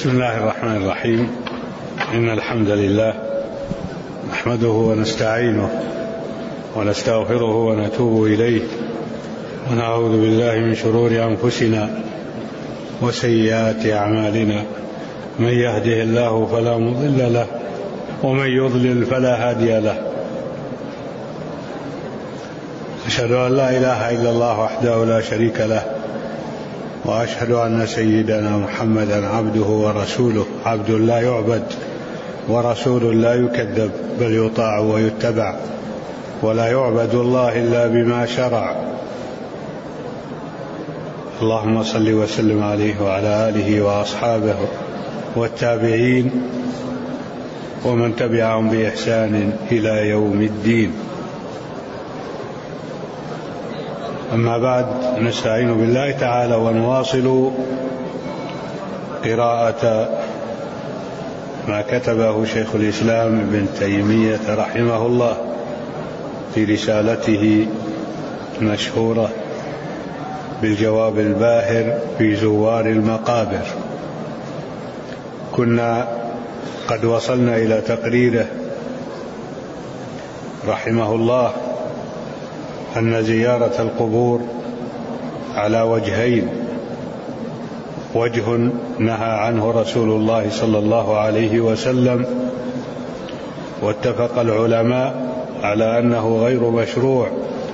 بسم الله الرحمن الرحيم. إن الحمد لله نحمده ونستعينه ونستغفره ونتوب إليه ونعوذ بالله من شرور أنفسنا وسيئات أعمالنا. من يهده الله فلا مضل له ومن يضلل فلا هادي له. أشهد أن لا إله إلا الله وحده لا شريك له، وأشهد أن سيدنا محمدا عبده ورسوله، عبد لا يعبد ورسول لا يكذب، بل يطاع ويتبع، ولا يعبد الله إلا بما شرع. اللهم صل وسلم عليه وعلى آله وأصحابه والتابعين ومن تبعهم بإحسان إلى يوم الدين. أما بعد، نستعين بالله تعالى ونواصل قراءة ما كتبه شيخ الإسلام ابن تيمية رحمه الله في رسالته المشهورة بالجواب الباهر في زوار المقابر. كنا قد وصلنا إلى تقريره رحمه الله أن زيارة القبور على وجهين: وجه نهى عنه رسول الله صلى الله عليه وسلم واتفق العلماء على أنه غير مشروع،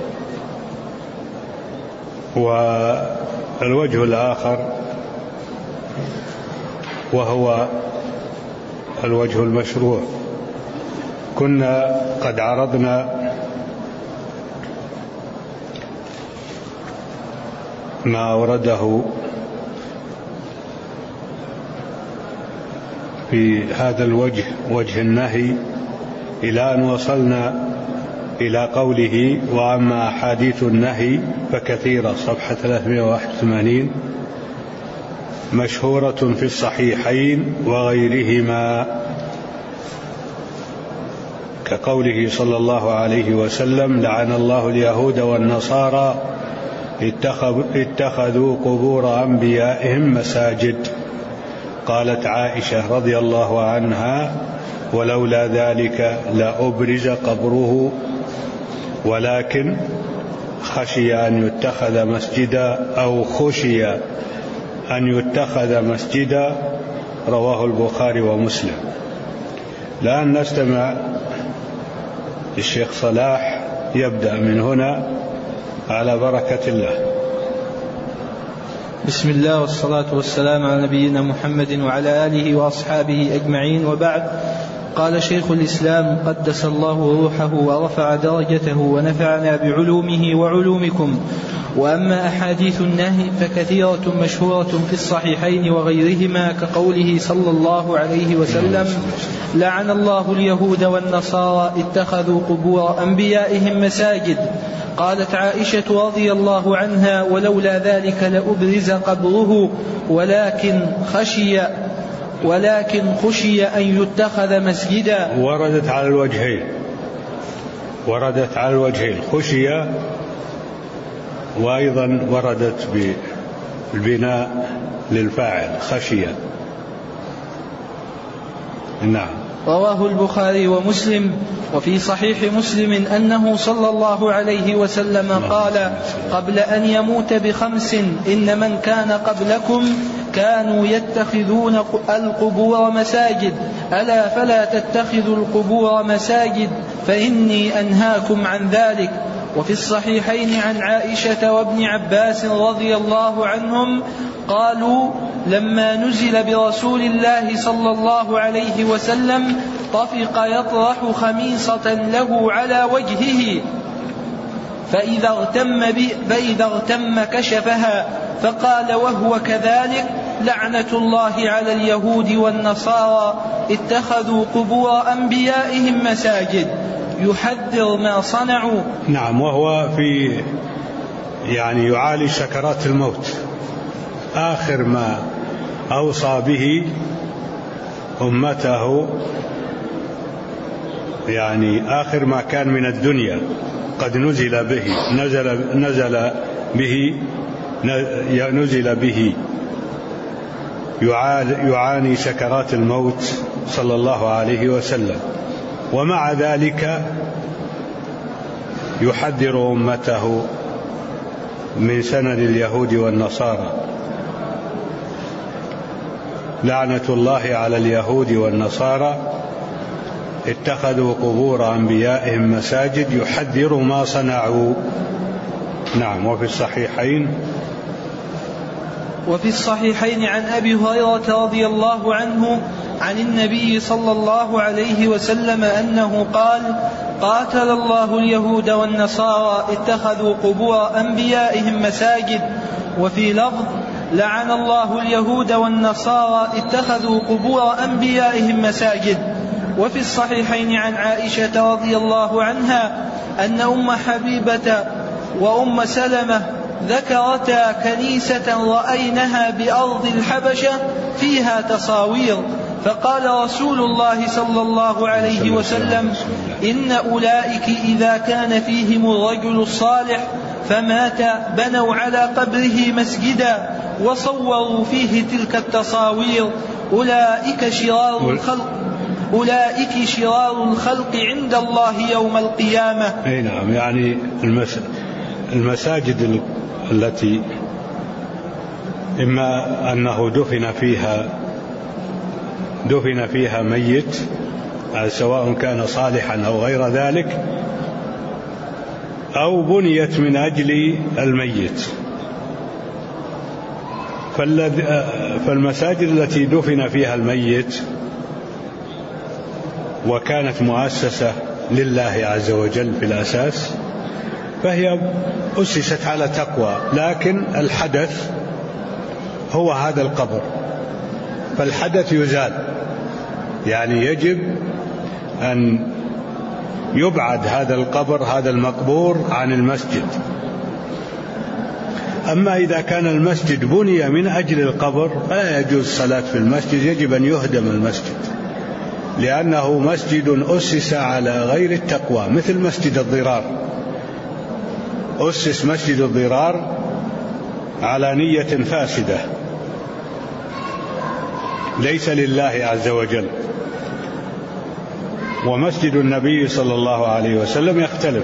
والوجه الآخر وهو الوجه المشروع. كنا قد عرضنا ما أورده في هذا الوجه، وجه النهي، إلى أن وصلنا إلى قوله: وأما أحاديث النهي فكثيرة، صفحة 381، مشهورة في الصحيحين وغيرهما، كقوله صلى الله عليه وسلم: لعن الله اليهود والنصارى اتخذوا قبور أنبيائهم مساجد. قالت عائشة رضي الله عنها: ولولا ذلك لأبرز قبره، ولكن خشي أن يتخذ مسجدا، أو خشي أن يتخذ مسجدا. رواه البخاري ومسلم. الآن نستمع للشيخ صلاح، يبدأ من هنا على بركة الله. بسم الله والصلاة والسلام على نبينا محمد وعلى آله وأصحابه أجمعين، وبعد. قال شيخ الإسلام قدس الله روحه ورفع درجته ونفعنا بعلومه وعلومكم: وأما أحاديث النهي فكثيرة مشهورة في الصحيحين وغيرهما، كقوله صلى الله عليه وسلم: لعن الله اليهود والنصارى اتخذوا قبور أنبيائهم مساجد. قالت عائشة رضي الله عنها: ولولا ذلك لأبرز قبره، ولكن خشي أن يتخذ مسجدا. وردت على الوجهين، خشي، وأيضا وردت بالبناء للفاعل خشية. نعم. رواه البخاري ومسلم. وفي صحيح مسلم أنه صلى الله عليه وسلم قال قبل أن يموت ب5: إن من كان قبلكم كانوا يتخذون القبور مساجد، ألا فلا تتخذوا القبور مساجد، فإني أنهاكم عن ذلك. وفي الصحيحين عن عائشة وابن عباس رضي الله عنهم قالوا: لما نزل برسول الله صلى الله عليه وسلم طفق يطرح خميصة له على وجهه، فإذا اغتم كشفها، فقال وهو كذلك: لعنة الله على اليهود والنصارى اتخذوا قبور أنبيائهم مساجد، يحذر ما صنعوا. نعم. وهو يعالج سكرات الموت، آخر ما أوصى به أمته، آخر ما كان من الدنيا قد نزل به يعاني سكرات الموت صلى الله عليه وسلم، ومع ذلك يحذر أمته من سنن اليهود والنصارى. لعنة الله على اليهود والنصارى اتخذوا قبور أنبيائهم مساجد، يحذر ما صنعوا. نعم. وفي الصحيحين عن أبي هريرة رضي الله عنه عن النبي صلى الله عليه وسلم أنه قال: قاتل الله اليهود والنصارى اتخذوا قبور أنبيائهم مساجد. وفي لفظ: لعن الله اليهود والنصارى اتخذوا قبور أنبيائهم مساجد. وفي الصحيحين عن عائشة رضي الله عنها أن أم حبيبة وأم سلمة ذكرتا كنيسة رأينها بأرض الحبشة فيها تصاوير، فقال رسول الله صلى الله عليه وسلم: إن أولئك إذا كان فيهم الرجل الصالح فمات بنوا على قبره مسجدا وصوروا فيه تلك التصاوير، أولئك شرار الخلق عند الله يوم القيامة. نعم. يعني المساجد التي إما أنه دفن فيها ميت سواء كان صالحا أو غير ذلك، أو بنيت من أجل الميت، فالمساجد التي دفن فيها الميت وكانت مؤسسة لله عز وجل في الأساس فهي أسست على تقوى، لكن الحدث هو هذا القبر، فالحدث يزال، يعني يجب أن يبعد هذا القبر هذا المقبور عن المسجد. أما إذا كان المسجد بني من أجل القبر فلا يجوز الصلاة في المسجد، يجب أن يهدم المسجد، لأنه مسجد أسس على غير التقوى، مثل مسجد الضرار. أسس مسجد الضرار على نية فاسدة ليس لله عز وجل. ومسجد النبي صلى الله عليه وسلم يختلف،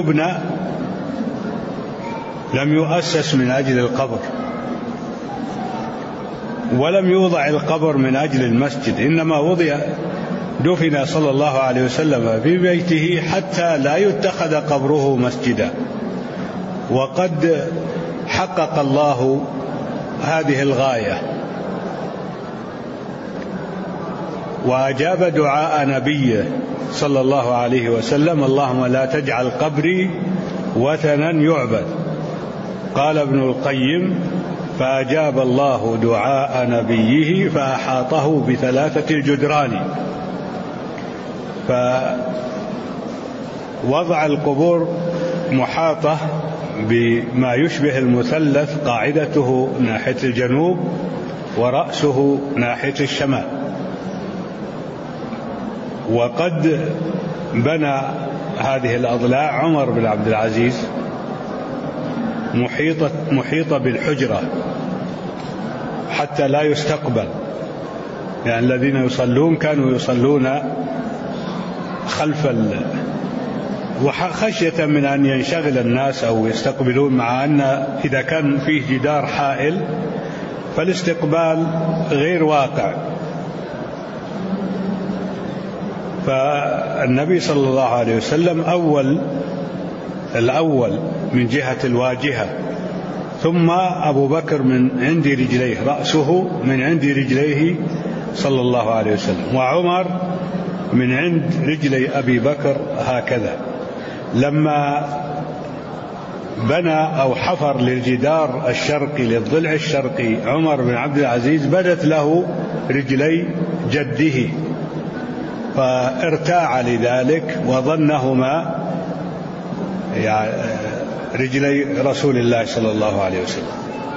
لم يؤسس من أجل القبر، ولم يوضع القبر من أجل المسجد، إنما دفن صلى الله عليه وسلم في بيته حتى لا يتخذ قبره مسجدا. وقد حقق الله هذه الغاية وأجاب دعاء نبيه صلى الله عليه وسلم: اللهم لا تجعل قبري وثنا يعبد. قال ابن القيم: فأجاب الله دعاء نبيه فأحاطه ب3 الجدران. فوضع القبور محاطة بما يشبه المثلث، قاعدته ناحية الجنوب ورأسه ناحية الشمال. وقد بنى هذه الأضلاع عمر بن عبد العزيز محيطة بالحجرة حتى لا يستقبل، يعني الذين يصلون كانوا يصلون خلف وخشية من أن ينشغل الناس أو يستقبلون، مع أن إذا كان فيه جدار حائل فالاستقبال غير واقع. فالنبي صلى الله عليه وسلم الأول من جهة الواجهة، ثم أبو بكر من عند رجليه، رأسه من عند رجليه صلى الله عليه وسلم، وعمر من عند رجلي أبي بكر هكذا. لما بنى أو حفر للجدار الشرقي للضلع الشرقي عمر بن عبد العزيز بدت له رجلي جده، فارتاع لذلك وظنهما يعني رجلي رسول الله صلى الله عليه وسلم.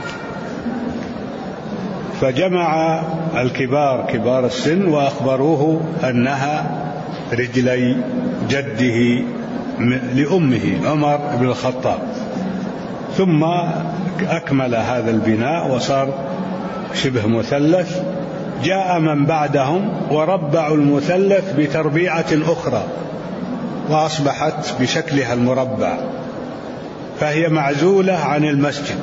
فجمع الكبار كبار السن وأخبروه أنها رجلي جده لأمه عمر بن الخطاب. ثم أكمل هذا البناء وصار شبه مثلث جاء من بعدهم وربعوا المثلث بتربيعة أخرى وأصبحت بشكلها المربع، فهي معزولة عن المسجد،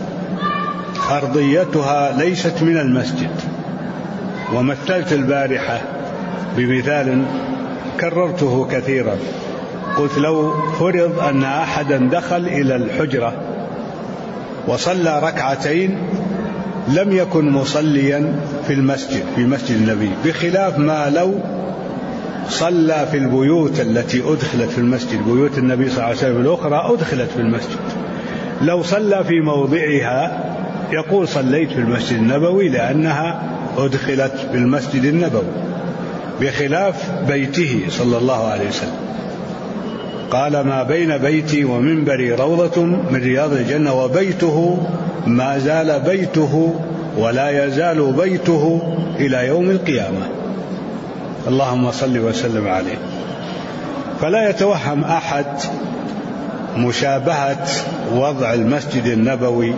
أرضيتها ليست من المسجد. ومثلت البارحة بمثال كررته كثيرا، قلت لو فرض أن أحدا دخل إلى الحجرة وصلى ركعتين لم يكن مصليا في المسجد، في مسجد النبي، بخلاف ما لو صلى في البيوت التي أدخلت في المسجد، بيوت النبي صلى الله عليه وسلم الأخرى أدخلت في المسجد، لو صلى في موضعها يقول صليت في المسجد النبوي لأنها أدخلت في المسجد النبوي، بخلاف بيته صلى الله عليه وسلم. قال ما بين بيتي ومنبري روضة من رياض الجنة، وبيته ما زال بيته ولا يزال بيته إلى يوم القيامة، اللهم صل وسلم عليه. فلا يتوهم أحد مشابهة وضع المسجد النبوي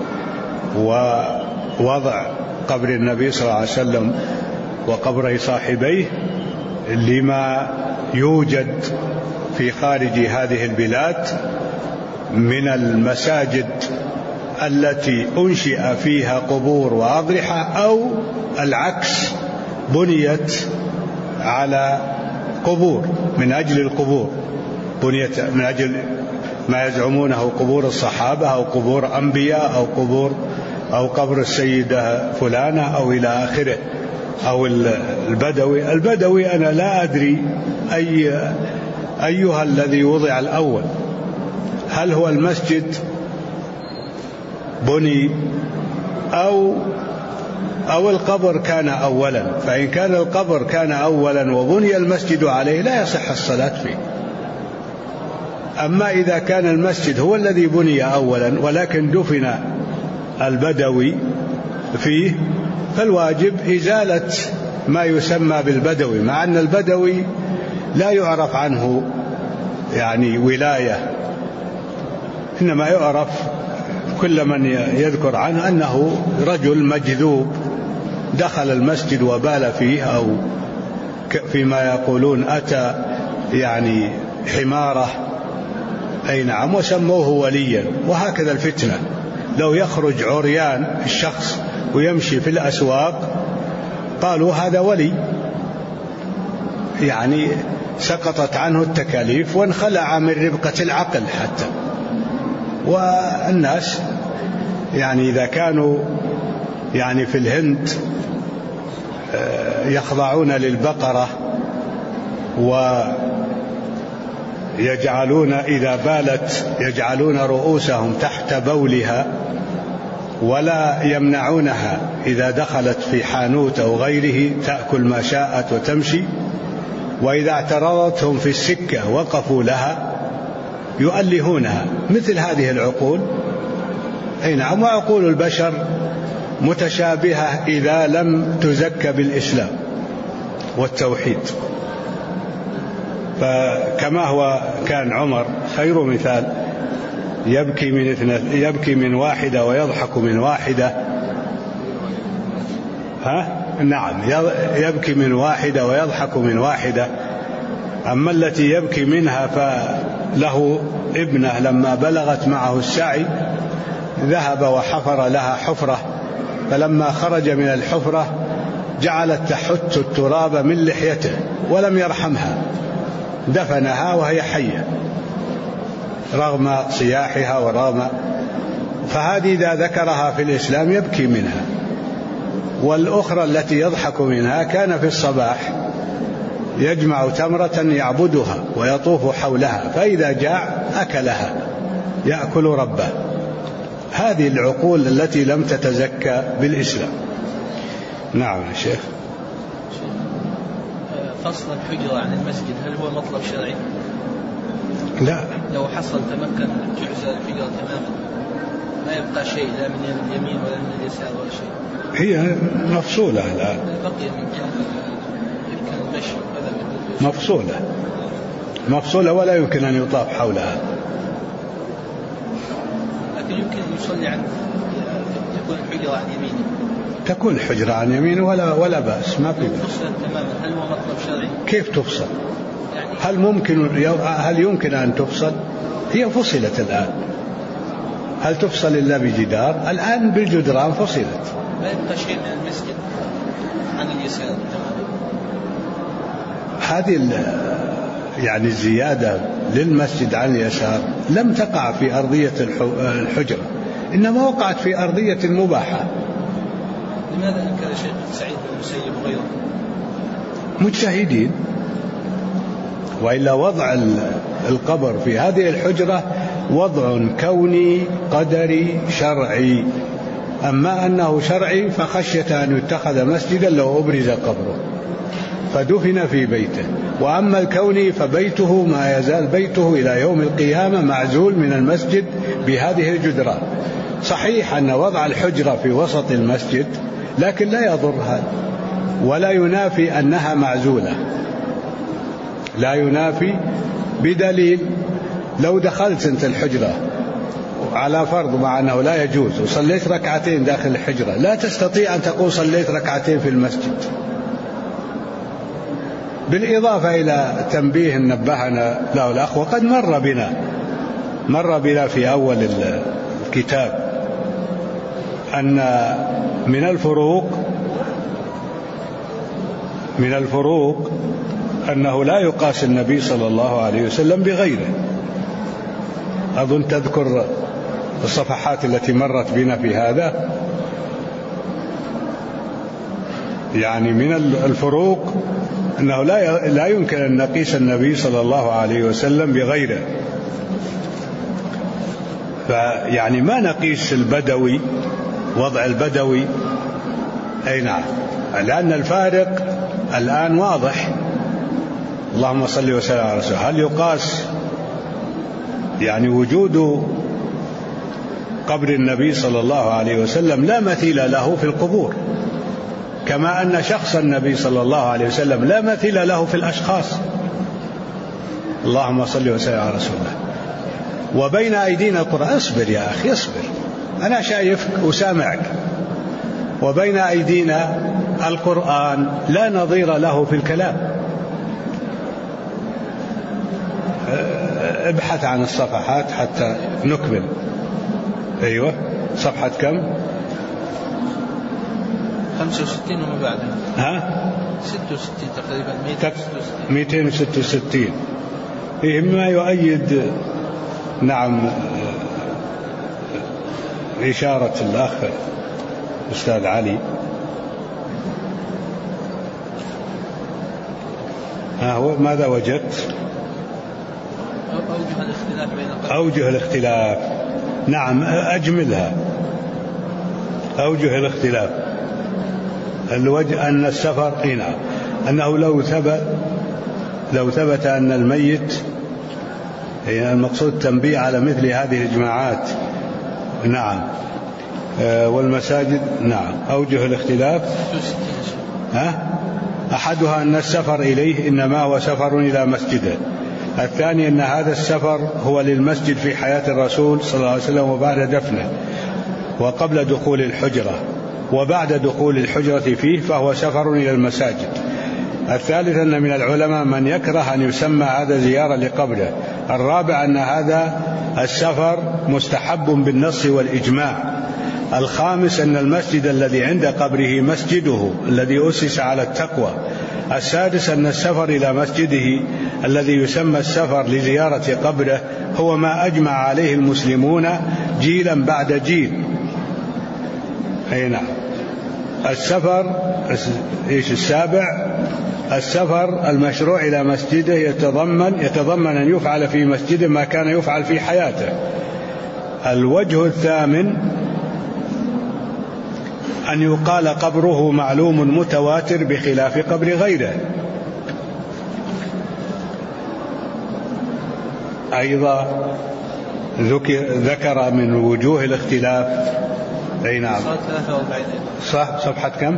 ووضع قبر النبي صلى الله عليه وسلم وقبر صاحبيه لما يوجد في خارج هذه البلاد من المساجد التي أنشئ فيها قبور وأضرحة، أو العكس بنيت على قبور من أجل القبور، بنيت من أجل ما يزعمونه قبور الصحابة أو قبور أنبياء أو قبر السيدة فلانة أو إلى آخره، أو البدوي أنا لا أدري أيها الذي وضع الأول، هل هو المسجد بني أو القبر كان أولا؟ فإن كان القبر كان أولا وبني المسجد عليه لا يصح الصلاة فيه. أما إذا كان المسجد هو الذي بني أولا ولكن دفن البدوي فيه، فالواجب إزالة ما يسمى بالبدوي، مع أن البدوي لا يعرف عنه يعني ولاية، إنما يعرف كل من يذكر عنه أنه رجل مجذوب دخل المسجد وبال فيه، أو فيما يقولون أتى يعني حمارة، أي نعم، وسموه وليا. وهكذا الفتنة، لو يخرج عريان الشخص ويمشي في الأسواق قالوا هذا ولي، يعني سقطت عنه التكاليف وانخلع من ربقة العقل حتى. والناس يعني إذا كانوا يعني في الهند يخضعون للبقرة ويجعلون إذا بالت يجعلون رؤوسهم تحت بولها ولا يمنعونها إذا دخلت في حانوت أو غيره تأكل ما شاءت وتمشي، وإذا اعترضتهم في السكة وقفوا لها يؤلهونها، مثل هذه العقول. أي نعم، وعقول البشر متشابهة إذا لم تزك بالإسلام والتوحيد. فكما هو كان عمر خير مثال، يبكي من واحدة ويضحك من واحدة، نعم، يبكي من واحدة ويضحك من واحدة. أما التي يبكي منها فله ابنه لما بلغت معه السعي ذهب وحفر لها حفرة، فلما خرج من الحفرة جعلت تحت التراب من لحيته ولم يرحمها، دفنها وهي حية رغم صياحها ورغم. فهذه إذا ذكرها في الإسلام يبكي منها. والأخرى التي يضحك منها كان في الصباح يجمع تمرة يعبدها ويطوف حولها، فإذا جاع أكلها يأكل ربه. هذه العقول التي لم تتزكى بالإسلام. نعم يا شيخ. فصل الحجرة عن المسجد هل هو مطلب شرعي؟ لا، لو حصل تمكن تعزل الحجرة تماما ما يبقى شيء لا من اليمين ولا من اليسار ولا شيء، هي مفصولة الآن، بقي من يمكن المشي مفصولة ولا يمكن أن يطاف حولها، لكن يمكن يصلي عن تكون الحجرة عن يمينه. تكون الحجرة عن يمينه ولا بأس، ما في بأس. هل هو مطلب شرعي؟ كيف تفصل؟ هل يمكن أن تفصل؟ هي فصلت الآن. هل تفصل إلا بجدار؟ الآن بالجدران فصلت. ما يبقى شيء من المسجد عن اليسار. هذه يعني الزيادة للمسجد عن اليسار لم تقع في أرضية الحجرة، إنما وقعت في أرضية مباحة. لماذا أنكر شيخ سعيد بن المسيب وغيره؟ مجتهدين. وإلا وضع القبر في هذه الحجرة وضع كوني قدري شرعي، أما أنه شرعي فخشية أن يتخذ مسجدا لو أبرز قبره فدفن في بيته. وأما الكوني فبيته ما يزال بيته إلى يوم القيامة معزول من المسجد بهذه الجدران. صحيح أن وضع الحجرة في وسط المسجد لكن لا يضر هذا، ولا ينافي أنها معزولة، لا ينافي، بدليل لو دخلت أنت الحجرة على فرض مع أنه لا يجوز وصليت ركعتين داخل الحجرة، لا تستطيع أن تقول صليت ركعتين في المسجد. بالإضافة إلى تنبيه نبهنا له الأخ، وقد مر بنا في أول الكتاب أن من الفروق أنه لا يقاس النبي صلى الله عليه وسلم بغيره. أظن تذكر الصفحات التي مرت بنا في هذا. يعني من الفروق أنه لا يمكن أن نقيس النبي صلى الله عليه وسلم بغيره. فيعني ما نقيس البدوي، وضع البدوي، أي نعم، لأن الفارق الآن واضح. اللهم صل وسلم على رسوله. هل يقاس يعني وجود قبر النبي صلى الله عليه وسلم لا مثيل له في القبور، كما أن شخص النبي صلى الله عليه وسلم لا مثيل له في الأشخاص. اللهم صل وسلم على رسوله. وبين أيدينا القرآن، اصبر يا أخي اصبر، أنا شايفك وسامعك. وبين أيدينا القرآن لا نظير له في الكلام. ابحث عن الصفحات حتى نكمل. أيوة، صفحة كم؟ 65 وما بعدها. ها؟ 66 تقريبا. 266. فيه ما يؤيد نعم إشارة الأخ أستاذ علي. ماذا وجدت؟ أوجه الاختلاف. نعم، أجملها. أوجه الاختلاف. الوجه أن السفر، نعم، أنه لو ثبت أن الميت، المقصود تنبيه على مثل هذه الإجماعات. نعم. والمساجد. نعم. أوجه الاختلاف. أحدها أن السفر إليه إنما هو سفر إلى مسجده. الثاني أن هذا السفر هو للمسجد في حياة الرسول صلى الله عليه وسلم وبعد دفنه وقبل دخول الحجرة، وبعد دخول الحجرة فيه فهو سفر إلى المساجد. الثالث أن من العلماء من يكره أن يسمى هذا زيارة لقبره. الرابع أن هذا السفر مستحب بالنص والإجماع. الخامس أن المسجد الذي عند قبره مسجده الذي أسس على التقوى. السادس أن السفر إلى مسجده الذي يسمى السفر لزيارة قبره هو ما أجمع عليه المسلمون جيلا بعد جيل. أي نعم. السفر السابع السفر المشروع إلى مسجده يتضمن أن يفعل في مسجده ما كان يفعل في حياته. الوجه الثامن أن يقال قبره معلوم متواتر بخلاف قبر غيره. أيضا ذكر من وجوه الاختلاف. أي نعم. صح. صفحة كم؟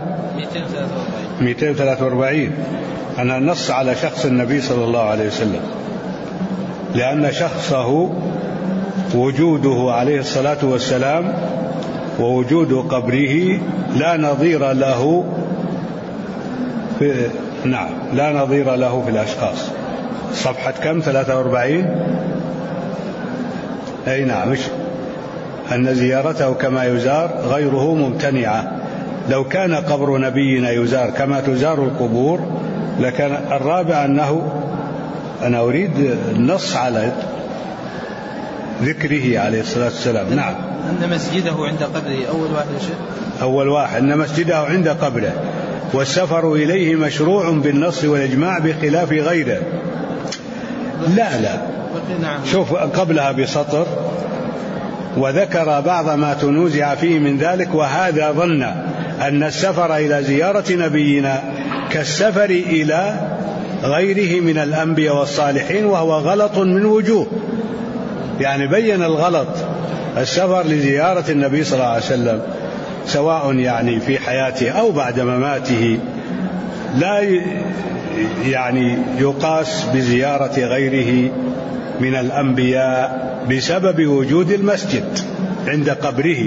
243. أن النص على شخص النبي صلى الله عليه وسلم، لأن شخصه وجوده عليه الصلاة والسلام ووجود قبره لا نظير له لا نظير له في الأشخاص. صفحة كم؟ 43. أي نعم، أن زيارته كما يزار غيره ممتنعة. لو كان قبر نبينا يزار كما تزار القبور لكان. الرابع أنا أريد النص على ذكره عليه الصلاة والسلام. نعم. أن مسجده عند قبره أول واحد أن مسجده عند قبره، والسفر إليه مشروع بالنص والإجماع بخلاف غيره. لا شوف قبلها بسطر: وذكر بعض ما تنوزع فيه من ذلك، وهذا ظن أن السفر إلى زيارة نبينا كالسفر إلى غيره من الأنبياء والصالحين، وهو غلط من وجوه. يعني بين الغلط. السفر لزيارة النبي صلى الله عليه وسلم سواء يعني في حياته أو بعد مماته لا يعني يقاس بزيارة غيره من الأنبياء بسبب وجود المسجد عند قبره،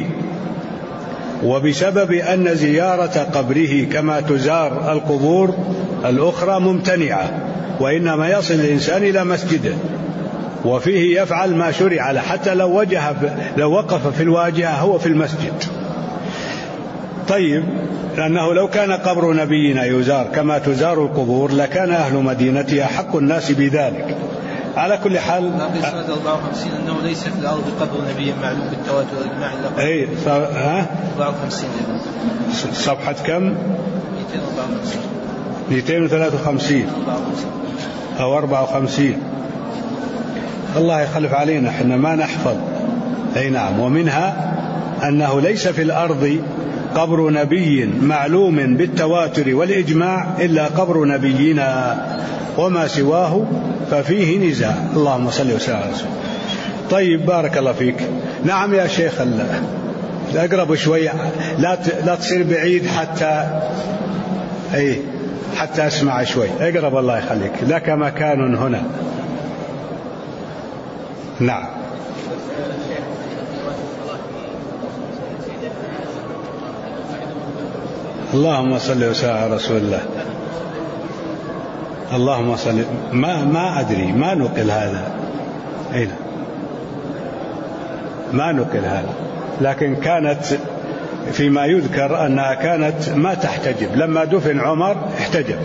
وبسبب أن زيارة قبره كما تزار القبور الأخرى ممتنعة، وإنما يصل الإنسان إلى مسجده وفيه يفعل ما شرع له، حتى لو وقف في الواجهة هو في المسجد. طيب، لأنه لو كان قبر نبينا يزار كما تزار القبور لكان أهل مدينتها حق الناس بذلك. على كل حال 54 أنه ليس في الأرض قبر نبي معلوم بالتواتر والإجماع إلا أي 54 صفحة كم؟ 253 أو 54. الله يخلف علينا، احنا ما نحفظ. أي نعم. ومنها أنه ليس في الأرض قبر نبي معلوم بالتواتر والإجماع إلا قبر نبينا، وما سواه ففيه نزاع. اللهم صل وسلم على رسول. طيب، بارك الله فيك. نعم يا شيخ، أقرب شوي، لا تصير بعيد حتى أسمع شوي. أقرب، الله يخليك، لك مكان هنا. نعم. اللهم صل وسلم على رسول الله. اللهم صل. ما أدري، ما نقل هذا. أين ما نقل هذا، لكن كانت فيما يذكر أنها كانت ما تحتجب. لما دفن عمر احتجب.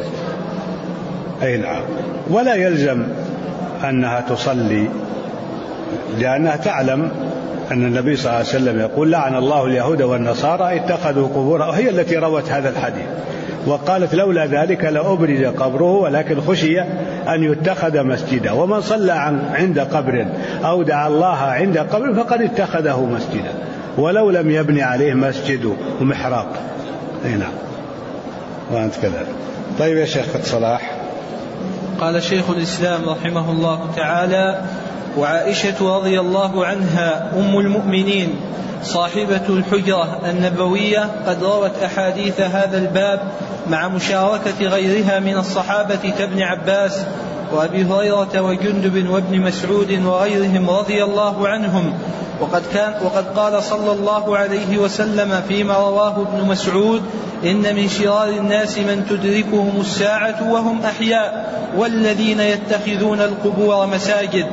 أي نعم. ولا يلزم أنها تصلي، لأنها تعلم أن النبي صلى الله عليه وسلم يقول: لعن الله اليهود والنصارى اتخذوا قبورهم. هي التي روت هذا الحديث، وقالت: لولا ذلك لأبرز قبره، ولكن خشي أن يتخذ مسجدا. ومن صلى عند قبر أو دعا الله عند قبر فقد اتخذه مسجدا، ولو لم يبني عليه مسجد ومحراب. أي نعم. وأنت كذلك. طيب يا شيخ صلاح. قال شيخ الإسلام رحمه الله تعالى: وعائشة رضي الله عنها أم المؤمنين صاحبة الحجرة النبوية قد روت أحاديث هذا الباب مع مشاركة غيرها من الصحابة كابن عباس وأبي هريرة وجندب وابن مسعود وغيرهم رضي الله عنهم. وقد قال صلى الله عليه وسلم فيما رواه ابن مسعود: إن من شرار الناس من تدركهم الساعة وهم أحياء، والذين يتخذون القبور مساجد.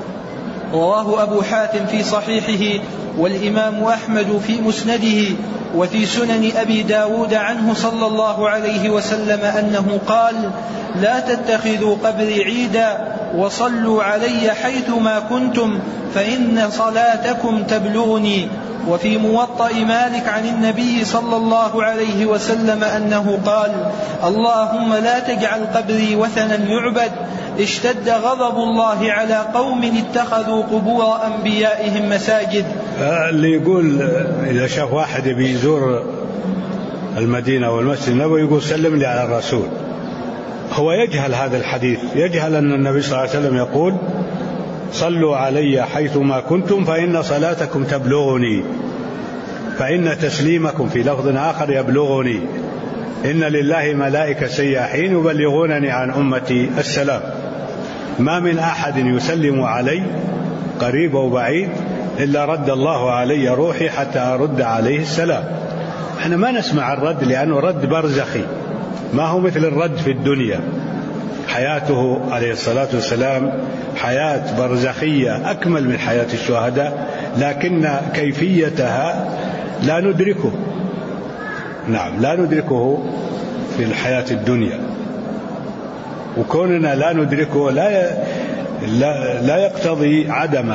رواه أبو حاتم في صحيحه، والإمام أحمد في مسنده، وفي سنن أبي داود عنه صلى الله عليه وسلم أنه قال: لا تتخذوا قبري عيدا، وصلوا علي حيثما كنتم، فإن صلاتكم تبلغني. وفي موطأ مالك عن النبي صلى الله عليه وسلم أنه قال: اللهم لا تجعل قبري وثنا يعبد. اشتد غضب الله على قوم اتخذوا قبور أنبيائهم مساجد. اللي يقول إذا شاف واحد بيزور المدينة والمسجد النبوي يقول: سلم لي على الرسول، هو يجهل هذا الحديث، يجهل أن النبي صلى الله عليه وسلم يقول: صلوا علي حيثما كنتم فإن صلاتكم تبلغني، فإن تسليمكم في لفظ آخر يبلغني، إن لله ملائكة سياحين يبلغونني عن أمتي السلام، ما من أحد يسلم علي قريب أو بعيد إلا رد الله علي روحي حتى أرد عليه السلام. احنا ما نسمع الرد لأنه رد برزخي، ما هو مثل الرد في الدنيا. حياته عليه الصلاة والسلام حياة برزخية أكمل من حياة الشهداء، لكن كيفيتها لا ندركه. نعم، لا ندركه في الحياة الدنيا، وكوننا لا ندركه لا يقتضي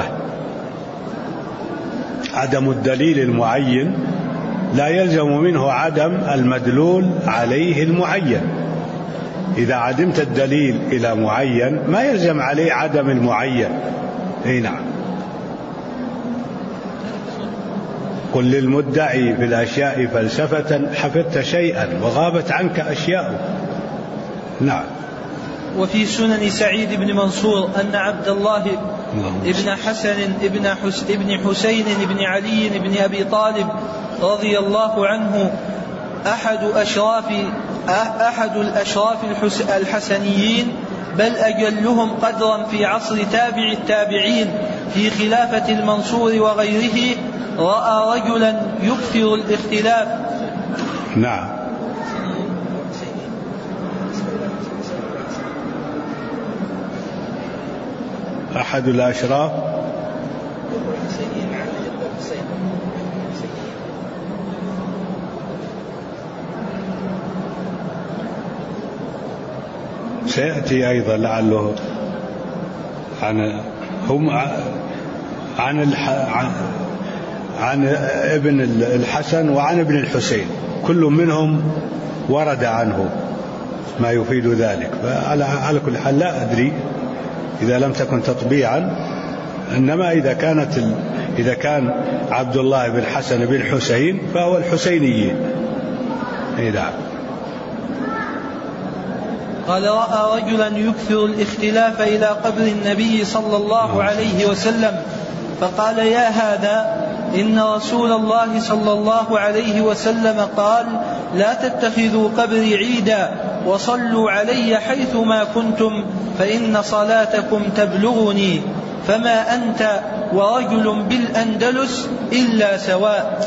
عدم الدليل المعين، لا يلزم منه عدم المدلول عليه المعين. إذا عدمت الدليل إلى معين ما يلزم عليه عدم المعين. أي نعم. قل للمدعي في الأشياء فلسفة حفظت شيئا وغابت عنك أشياء. نعم. وفي سنن سعيد بن منصور أن عبد الله ابن حسن ابن حسين بن علي بن أبي طالب رضي الله عنه أحد الأشراف الحسنيين، بل أجلهم قدرا في عصر تابع التابعين في خلافة المنصور وغيره، رأى رجلا يكثر الاختلاف. نعم. أحد الأشراف سيأتي أيضا لعله عن ابن الحسن وعن ابن الحسين، كل منهم ورد عنه ما يفيد ذلك. فعلى كل حال لا أدري إذا لم تكن تطبيعا، إنما إذا كان عبد الله بن حسن بن حسين فهو الحسينيين. نعم. قال رأى رجلا يكثر الاختلاف إلى قبر النبي صلى الله عليه وسلم، فقال يا هذا، إن رسول الله صلى الله عليه وسلم قال لا تتخذوا قبري عيدا وصلوا علي حيثما كنتم فإن صلاتكم تبلغني، فما أنت ورجل بالأندلس إلا سواء.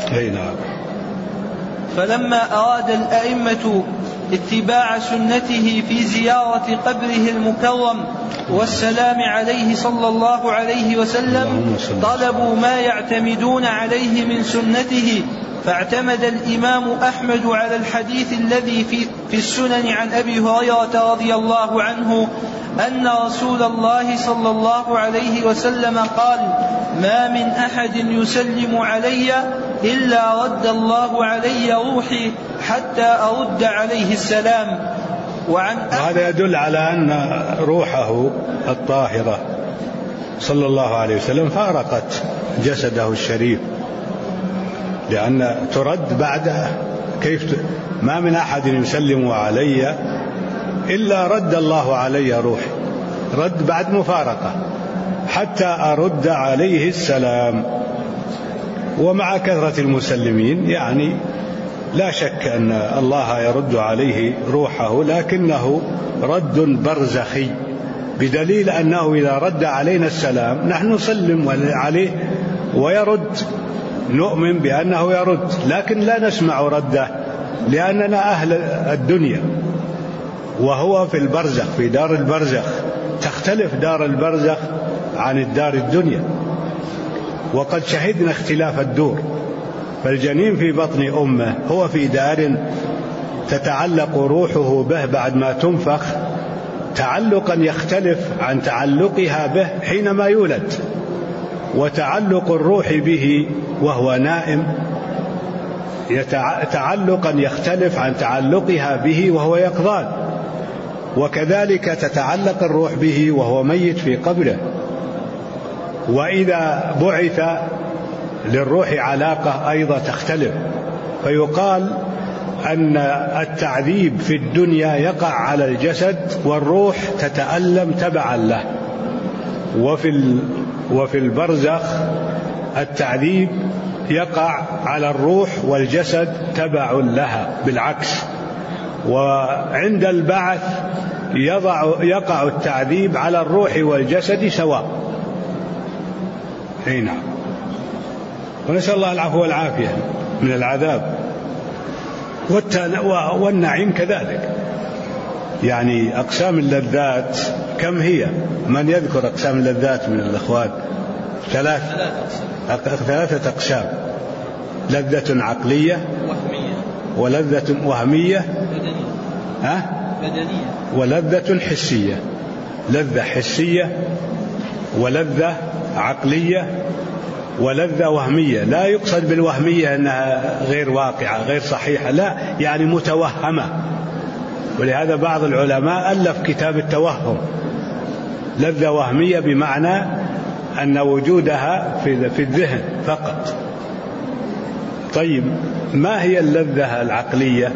فلما أراد الأئمة اتباع سنته في زيارة قبره المكرم والسلام عليه صلى الله عليه وسلم، طلبوا ما يعتمدون عليه من سنته، فاعتمد الإمام أحمد على الحديث الذي في السنن عن أبي هريرة رضي الله عنه أن رسول الله صلى الله عليه وسلم قال ما من أحد يسلم علي إلا رد الله علي روحي حتى أرد عليه السلام. وهذا يدل على أن روحه الطاهرة صلى الله عليه وسلم فارقت جسده الشريف، لأن ترد بعد ما من أحد يسلم علي إلا رد الله علي روحي، رد بعد مفارقة حتى أرد عليه السلام. ومع كثرة المسلمين يعني لا شك أن الله يرد عليه روحه، لكنه رد برزخي، بدليل أنه إذا رد علينا السلام نحن نسلم عليه ويرد، نؤمن بأنه يرد، لكن لا نسمع رده لأننا أهل الدنيا وهو في البرزخ، في دار البرزخ. تختلف دار البرزخ عن الدار الدنيا، وقد شهدنا اختلاف الدور. فالجنين في بطن أمه هو في دار تتعلق روحه به بعد ما تنفخ تعلقا يختلف عن تعلقها به حينما يولد، وتعلق الروح به وهو نائم تعلقا يختلف عن تعلقها به وهو يقظان، وكذلك تتعلق الروح به وهو ميت في قبره. وإذا بعث للروح علاقة أيضا تختلف، فيقال أن التعذيب في الدنيا يقع على الجسد والروح تتألم تبعا له، وفي البرزخ التعذيب يقع على الروح والجسد تبع لها بالعكس. وعند البعث يقع التعذيب على الروح والجسد سواء. نعم. ونسأل الله العفو والعافية من العذاب. والنعيم كذلك. يعني أقسام اللذات كم هي؟ من يذكر أقسام اللذات من الأخوان؟ ثلاثة أقسام: لذة عقلية، ولذة وهمية، ولذة حسية. لذة حسية، ولذة عقلية، ولذة وهمية. لا يقصد بالوهمية أنها غير واقعة غير صحيحة، لا، يعني متوهمة. ولهذا بعض العلماء ألف كتاب التوهم. لذة وهمية بمعنى أن وجودها في الذهن فقط. طيب، ما هي اللذة العقلية؟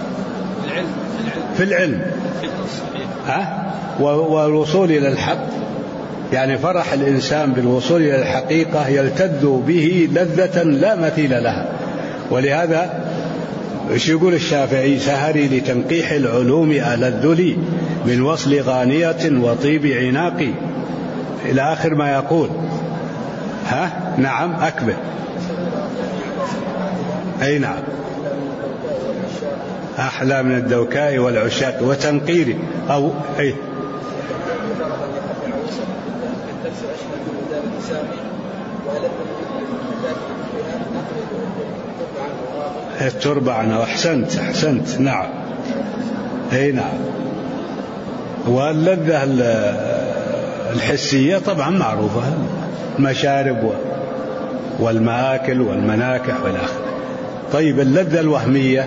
في العلم والوصول إلى الحق، يعني فرح الإنسان بالوصول إلى الحقيقة يلتذ به لذة لا مثيل لها. ولهذا ايش يقول الشافعي؟ سهري لتنقيح العلوم ألذ لي من وصل غانية وطيب عناقي، إلى آخر ما يقول. نعم، أكبر. أي نعم، أحلى من الدوكاء والعشاق وتنقير أو أي التربة عنه. أحسنت. نعم، أي نعم. واللذة الحسية طبعا معروفة، المشارب والمآكل والمناكح والآخر. طيب، اللذة الوهمية؟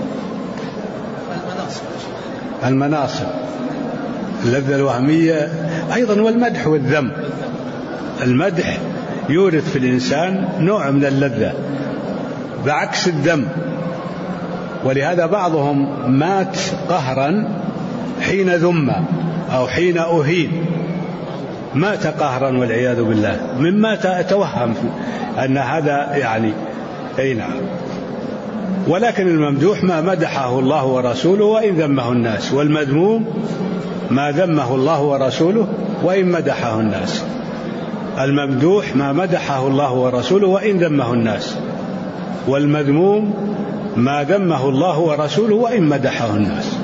المناصب. اللذة الوهمية أيضا، والمدح والذم. المدح يورث في الإنسان نوع من اللذة بعكس الذم. ولهذا بعضهم مات قهرا حين ذم أو حين أهين، مات قهرا والعياذ بالله، مما توهم أن هذا يعني. أي نعم. ولكن الممدوح ما مدحه الله ورسوله وإن ذمه الناس، والمذموم ما ذمه الله ورسوله وإن مدحه الناس. الممدوح ما مدحه الله ورسوله وإن ذمه الناس، والمذموم ما ذمه الله ورسوله وإن مدحه الناس.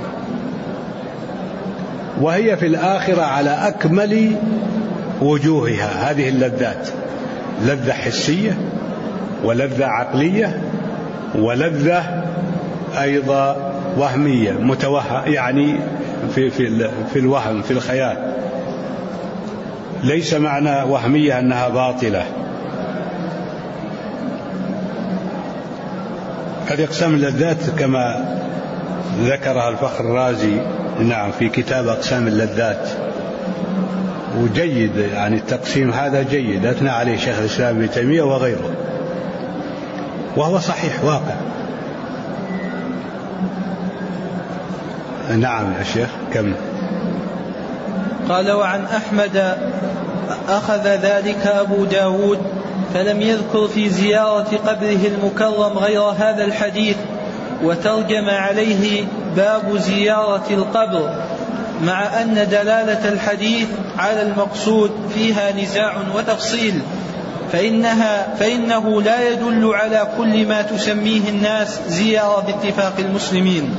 وهي في الآخرة على أكمل وجوهها هذه اللذات: لذة حسية، ولذة عقلية، ولذة أيضا وهمية متوهم، يعني في الوهم، في الخيال. ليس معنى وهمية أنها باطلة. هذه أقسام اللذات كما ذكرها الفخر الرازي، نعم، في كتاب أقسام اللذات. وجيد، يعني التقسيم هذا جيد، أثنى عليه شيخ الإسلام ابن تيمية وغيره، وهو صحيح واقع. نعم يا شيخ، كم؟ قال: وعن أحمد أخذ ذلك أبو داود فلم يذكر في زيارة قبره المكرم غير هذا الحديث، وترجم عليه باب زيارة القبر، مع أن دلالة الحديث على المقصود فيها نزاع وتفصيل، فإنه لا يدل على كل ما تسميه الناس زيارة باتفاق المسلمين.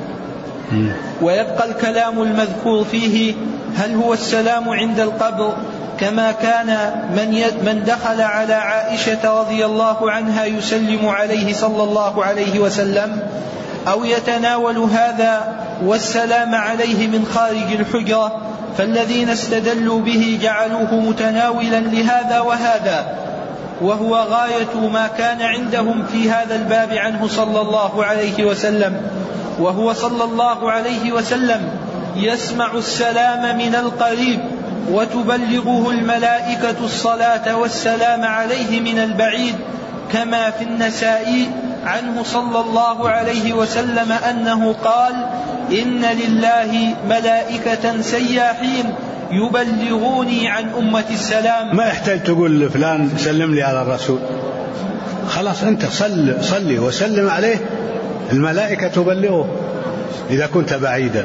ويبقى الكلام المذكور فيه: هل هو السلام عند القبر كما كان من دخل على عائشة رضي الله عنها يسلم عليه صلى الله عليه وسلم، أو يتناول هذا والسلام عليه من خارج الحجرة؟ فالذين استدلوا به جعلوه متناولا لهذا وهذا، وهو غاية ما كان عندهم في هذا الباب عنه صلى الله عليه وسلم. وهو صلى الله عليه وسلم يسمع السلام من القريب، وتبلغه الملائكة الصلاة والسلام عليه من البعيد، كما في النسائي عنه صلى الله عليه وسلم أنه قال: إن لله ملائكة سياحين يبلغوني عن أمة السلام. ما يحتاج تقول لفلان سلم لي على الرسول، خلاص أنت صلي وسلم عليه، الملائكة تبلغه إذا كنت بعيدا.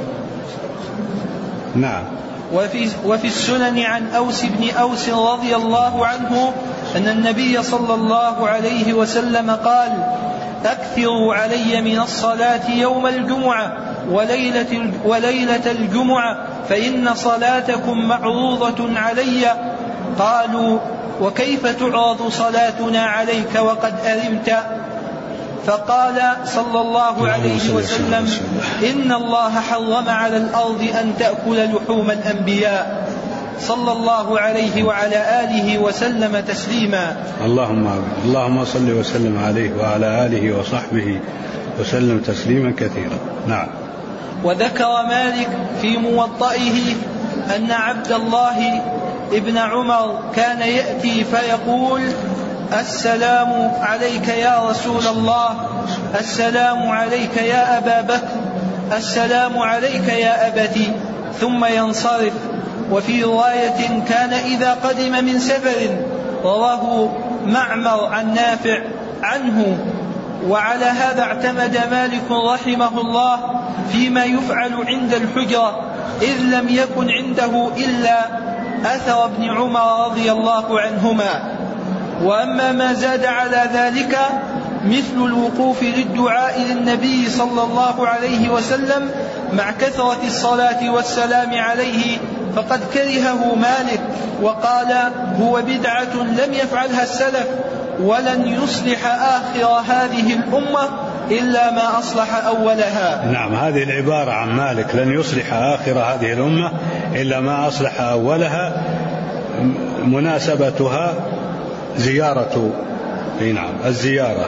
نعم. وفي السنن عن أوس بن أوس رضي الله عنه أن النبي صلى الله عليه وسلم قال: أكثروا علي من الصلاة يوم الجمعة وليلة الجمعة فإن صلاتكم معروضة علي. قالوا: وكيف تعرض صلاتنا عليك وقد أرمت؟ فقال صلى الله عليه وسلم: إن الله حرم على الأرض أن تأكل لحوم الأنبياء. صلى الله عليه وعلى آله وسلم تسليما. اللهم صل وسلم عليه وعلى آله وصحبه وسلم تسليما كثيرا. نعم. وذكر مالك في موطئه أن عبد الله ابن عمر كان يأتي فيقول: السلام عليك يا رسول الله، السلام عليك يا أبا بكر، السلام عليك يا أبتي، ثم ينصرف. وفي رواية: كان إذا قدم من سفر، رواه معمر عن نافع عنه. وعلى هذا اعتمد مالك رحمه الله فيما يفعل عند الحجرة، إذ لم يكن عنده إلا أثر ابن عمر رضي الله عنهما. وأما ما زاد على ذلك مثل الوقوف للدعاء للنبي صلى الله عليه وسلم مع كثرة الصلاة والسلام عليه فقد كرهه مالك، وقال: هو بدعة لم يفعلها السلف، ولن يصلح آخر هذه الأمة إلا ما أصلح أولها. نعم، هذه العبارة عن مالك: لن يصلح آخر هذه الأمة إلا ما أصلح أولها، مناسبتها زيارة الزيارة.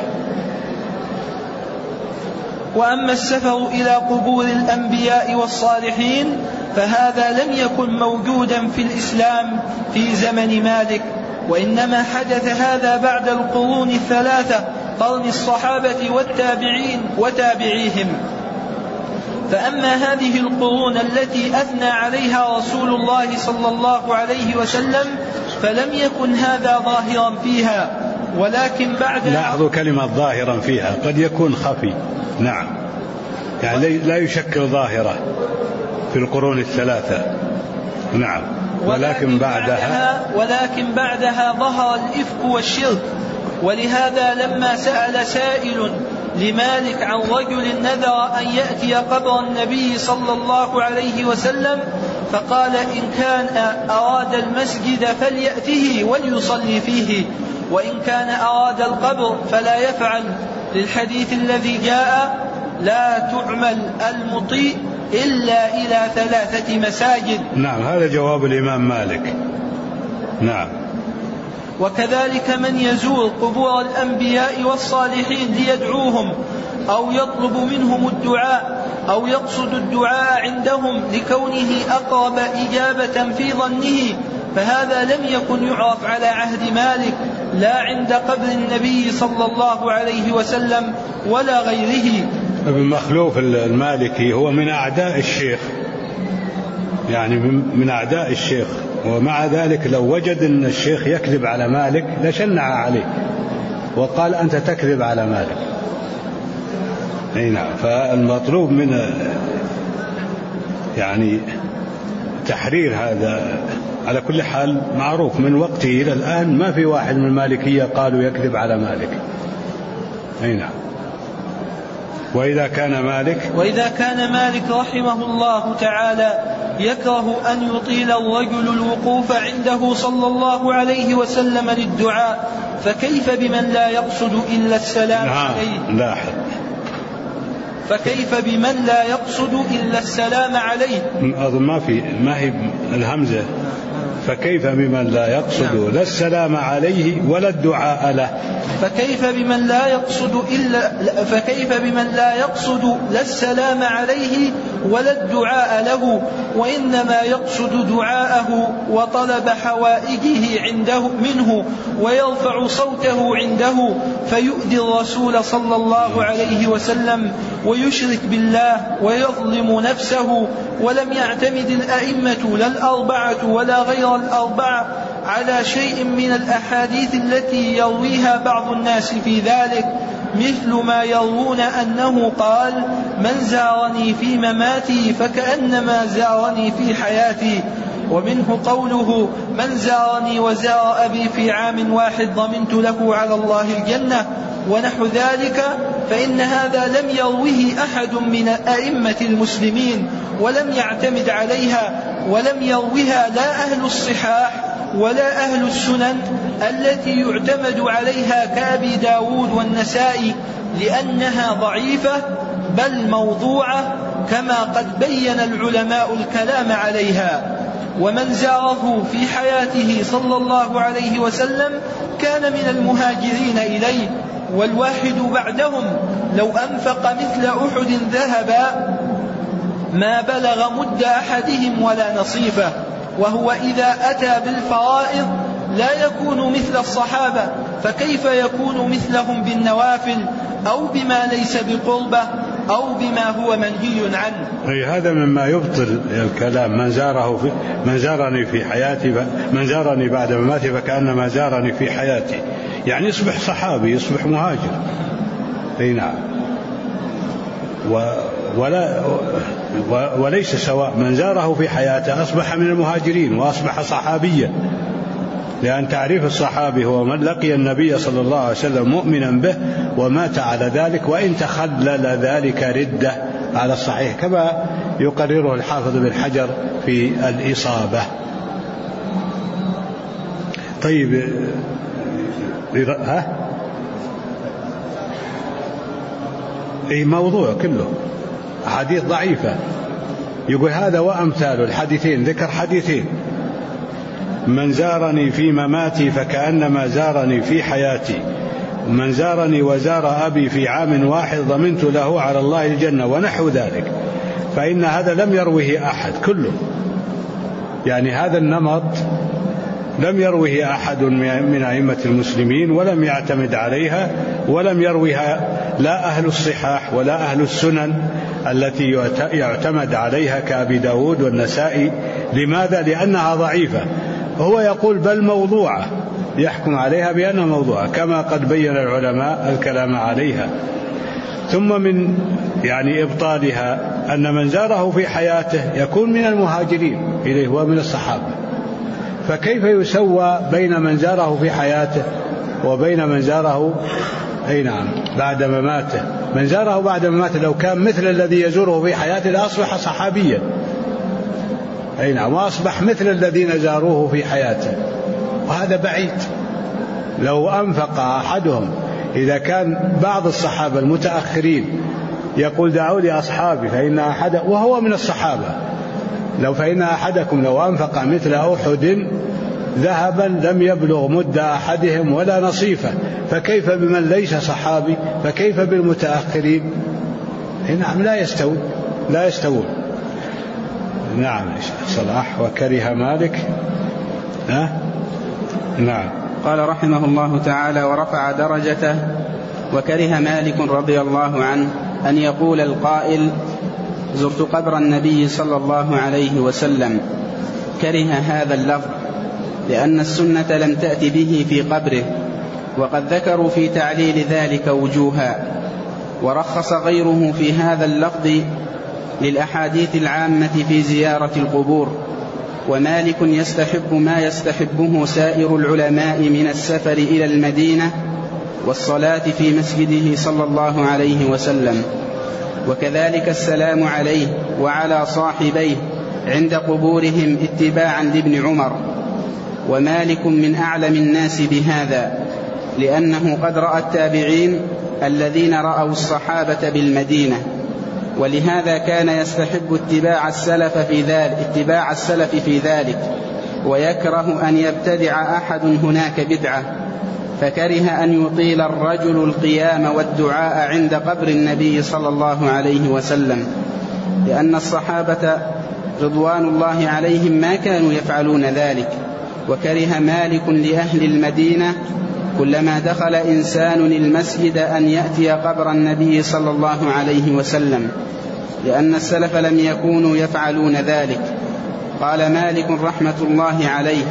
وأما السفر إلى قبور الأنبياء والصالحين فهذا لم يكن موجودا في الإسلام في زمن مالك، وإنما حدث هذا بعد القرون الثلاثة، قرن الصحابة والتابعين وتابعيهم. فأما هذه القرون التي أثنى عليها رسول الله صلى الله عليه وسلم فلم يكن هذا ظاهرا فيها، ولكن بعد لاحظوا كلمة ظاهرا فيها، قد يكون خفي. نعم، يعني لا يشكل ظاهرة في القرون الثلاثة. نعم. ولكن بعدها ظهر الإفك والشرك. ولهذا لما سأل سائل لمالك عن رجل نذر أن يأتي قبر النبي صلى الله عليه وسلم فقال: إن كان أراد المسجد فليأته وليصلي فيه، وإن كان أراد القبر فلا يفعل، للحديث الذي جاء: لا تعمل المطيء إلا إلى 3 مساجد. نعم، هذا جواب الإمام مالك. نعم. وكذلك من يزور قبور الأنبياء والصالحين ليدعوهم أو يطلب منهم الدعاء أو يقصد الدعاء عندهم لكونه أقرب إجابة في ظنه، فهذا لم يكن يعرف على عهد مالك لا عند قبر النبي صلى الله عليه وسلم ولا غيره. ابن مخلوف المالكي هو من أعداء الشيخ، يعني من أعداء الشيخ، ومع ذلك لو وجد أن الشيخ يكذب على مالك لشنع عليه وقال: أنت تكذب على مالك. نعم. فالمطلوب من يعني تحرير هذا. على كل حال معروف من وقته إلى الآن ما في واحد من المالكية قالوا يكذب على مالك. نعم. وإذا كان مالك رحمه الله تعالى يكره أن يطيل الرجل الوقوف عنده صلى الله عليه وسلم للدعاء، فكيف بمن لا يقصد إلا السلام عليه؟ فكيف بمن لا يقصد إلا السلام عليه؟ أظن ما هي الهمزة. فكيف بمن لا يقصد لا السلام عليه ولا الدعاء له؟ فكيف بمن لا يقصد لا السلام عليه ولا الدعاء له، وإنما يقصد دعاءه وطلب حوائجه عنده منه ويرفع صوته عنده فيؤذي الرسول صلى الله عليه وسلم ويشرك بالله ويظلم نفسه. ولم يعتمد الأئمة لا الأربعة ولا غير الأربعة على شيء من الأحاديث التي يرويها بعض الناس في ذلك، مثل ما يروون أنه قال: من زارني في مماتي فكأنما زارني في حياتي. ومنه قوله: من زارني وزار أبي في عام واحد ضمنت له على الله الجنة، ونحو ذلك. فإن هذا لم يروه أحد من أئمة المسلمين ولم يعتمد عليها، ولم يروها لا أهل الصحاح ولا أهل السنن التي يعتمد عليها كأبي داود والنسائي، لأنها ضعيفة بل موضوعة، كما قد بين العلماء الكلام عليها. ومن زاره في حياته صلى الله عليه وسلم كان من المهاجرين إليه، والواحد بعدهم لو أنفق مثل أحد ذهبا ما بلغ مد أحدهم ولا نصيفه، وهو إذا أتى بالفرائض لا يكون مثل الصحابة، فكيف يكون مثلهم بالنوافل أو بما ليس بقربة أو بما هو منهي عنه؟ هذا مما يبطل الكلام. من زارني في حياتي، من زارني بعد مماتي فكأنما زارني في حياتي، يعني يصبح صحابي، يصبح مهاجر. أي نعم. وليس سواء، من زاره في حياته أصبح من المهاجرين وأصبح صحابيا، لأن تعريف الصحابي هو من لقي النبي صلى الله عليه وسلم مؤمنا به ومات على ذلك، وإن تخلل ذلك ردة على الصحيح، كما يقرره الحافظ بن حجر في الإصابة. طيب، موضوع كله حديث ضعيفة. يقول هذا وأمثال الحديثين، ذكر حديثين: من زارني في مماتي فكأنما زارني في حياتي، من زارني وزار أبي في عام واحد ضمنت له على الله الجنة، ونحو ذلك. فإن هذا لم يروه أحد كله، يعني هذا النمط لم يروه أحد من أئمة المسلمين ولم يعتمد عليها، ولم يروها لا أهل الصحاح ولا أهل السنن التي يعتمد عليها كأبي داود والنسائي. لماذا؟ لأنها ضعيفة. هو يقول بل موضوعة، يحكم عليها بأنها موضوعة، كما قد بين العلماء الكلام عليها. ثم من إبطالها أن من زاره في حياته يكون من المهاجرين إليه ومن الصحابة، فكيف يسوى بين من زاره في حياته وبين من زاره بعد مماته؟ من زاره بعد مماته لو كان مثل الذي يزوره في حياته لأصبح صحابيا، وأصبح مثل الذين زاروه في حياته، وهذا بعيد. لو أنفق أحدهم، إذا كان بعض الصحابة المتأخرين يقول دعوا لي أصحابي فإن أحد، وهو من الصحابة، فإن أحدكم لو أنفق مثل أحد ذهبا لم يبلغ مد أحدهم ولا نصيفه، فكيف بمن ليس صحابي؟ فكيف بالمتأخرين؟ لا يستوون. نعم. صلاح وكره مالك. نعم. قال رحمه الله تعالى: ورفع درجته. وكره مالك رضي الله عنه أن يقول القائل: زرت قبر النبي صلى الله عليه وسلم. كره هذا اللفظ لأن السنة لم تأت به في قبره، وقد ذكروا في تعليل ذلك وجوها، ورخص غيره في هذا اللفظ للأحاديث العامة في زيارة القبور. ومالك يستحب ما يستحبه سائر العلماء من السفر إلى المدينة والصلاة في مسجده صلى الله عليه وسلم، وكذلك السلام عليه وعلى صاحبيه عند قبورهم اتباعا لابن عمر. ومالك من أعلم الناس بهذا، لأنه قد رأى التابعين الذين رأوا الصحابة بالمدينة، ولهذا كان يستحب اتباع السلف في ذلك، ويكره أن يبتدع أحد هناك بدعة. فكره أن يطيل الرجل القيام والدعاء عند قبر النبي صلى الله عليه وسلم، لأن الصحابة رضوان الله عليهم ما كانوا يفعلون ذلك. وكره مالك لأهل المدينة كلما دخل إنسان المسجد أن يأتي قبر النبي صلى الله عليه وسلم، لأن السلف لم يكونوا يفعلون ذلك. قال مالك رحمة الله عليه: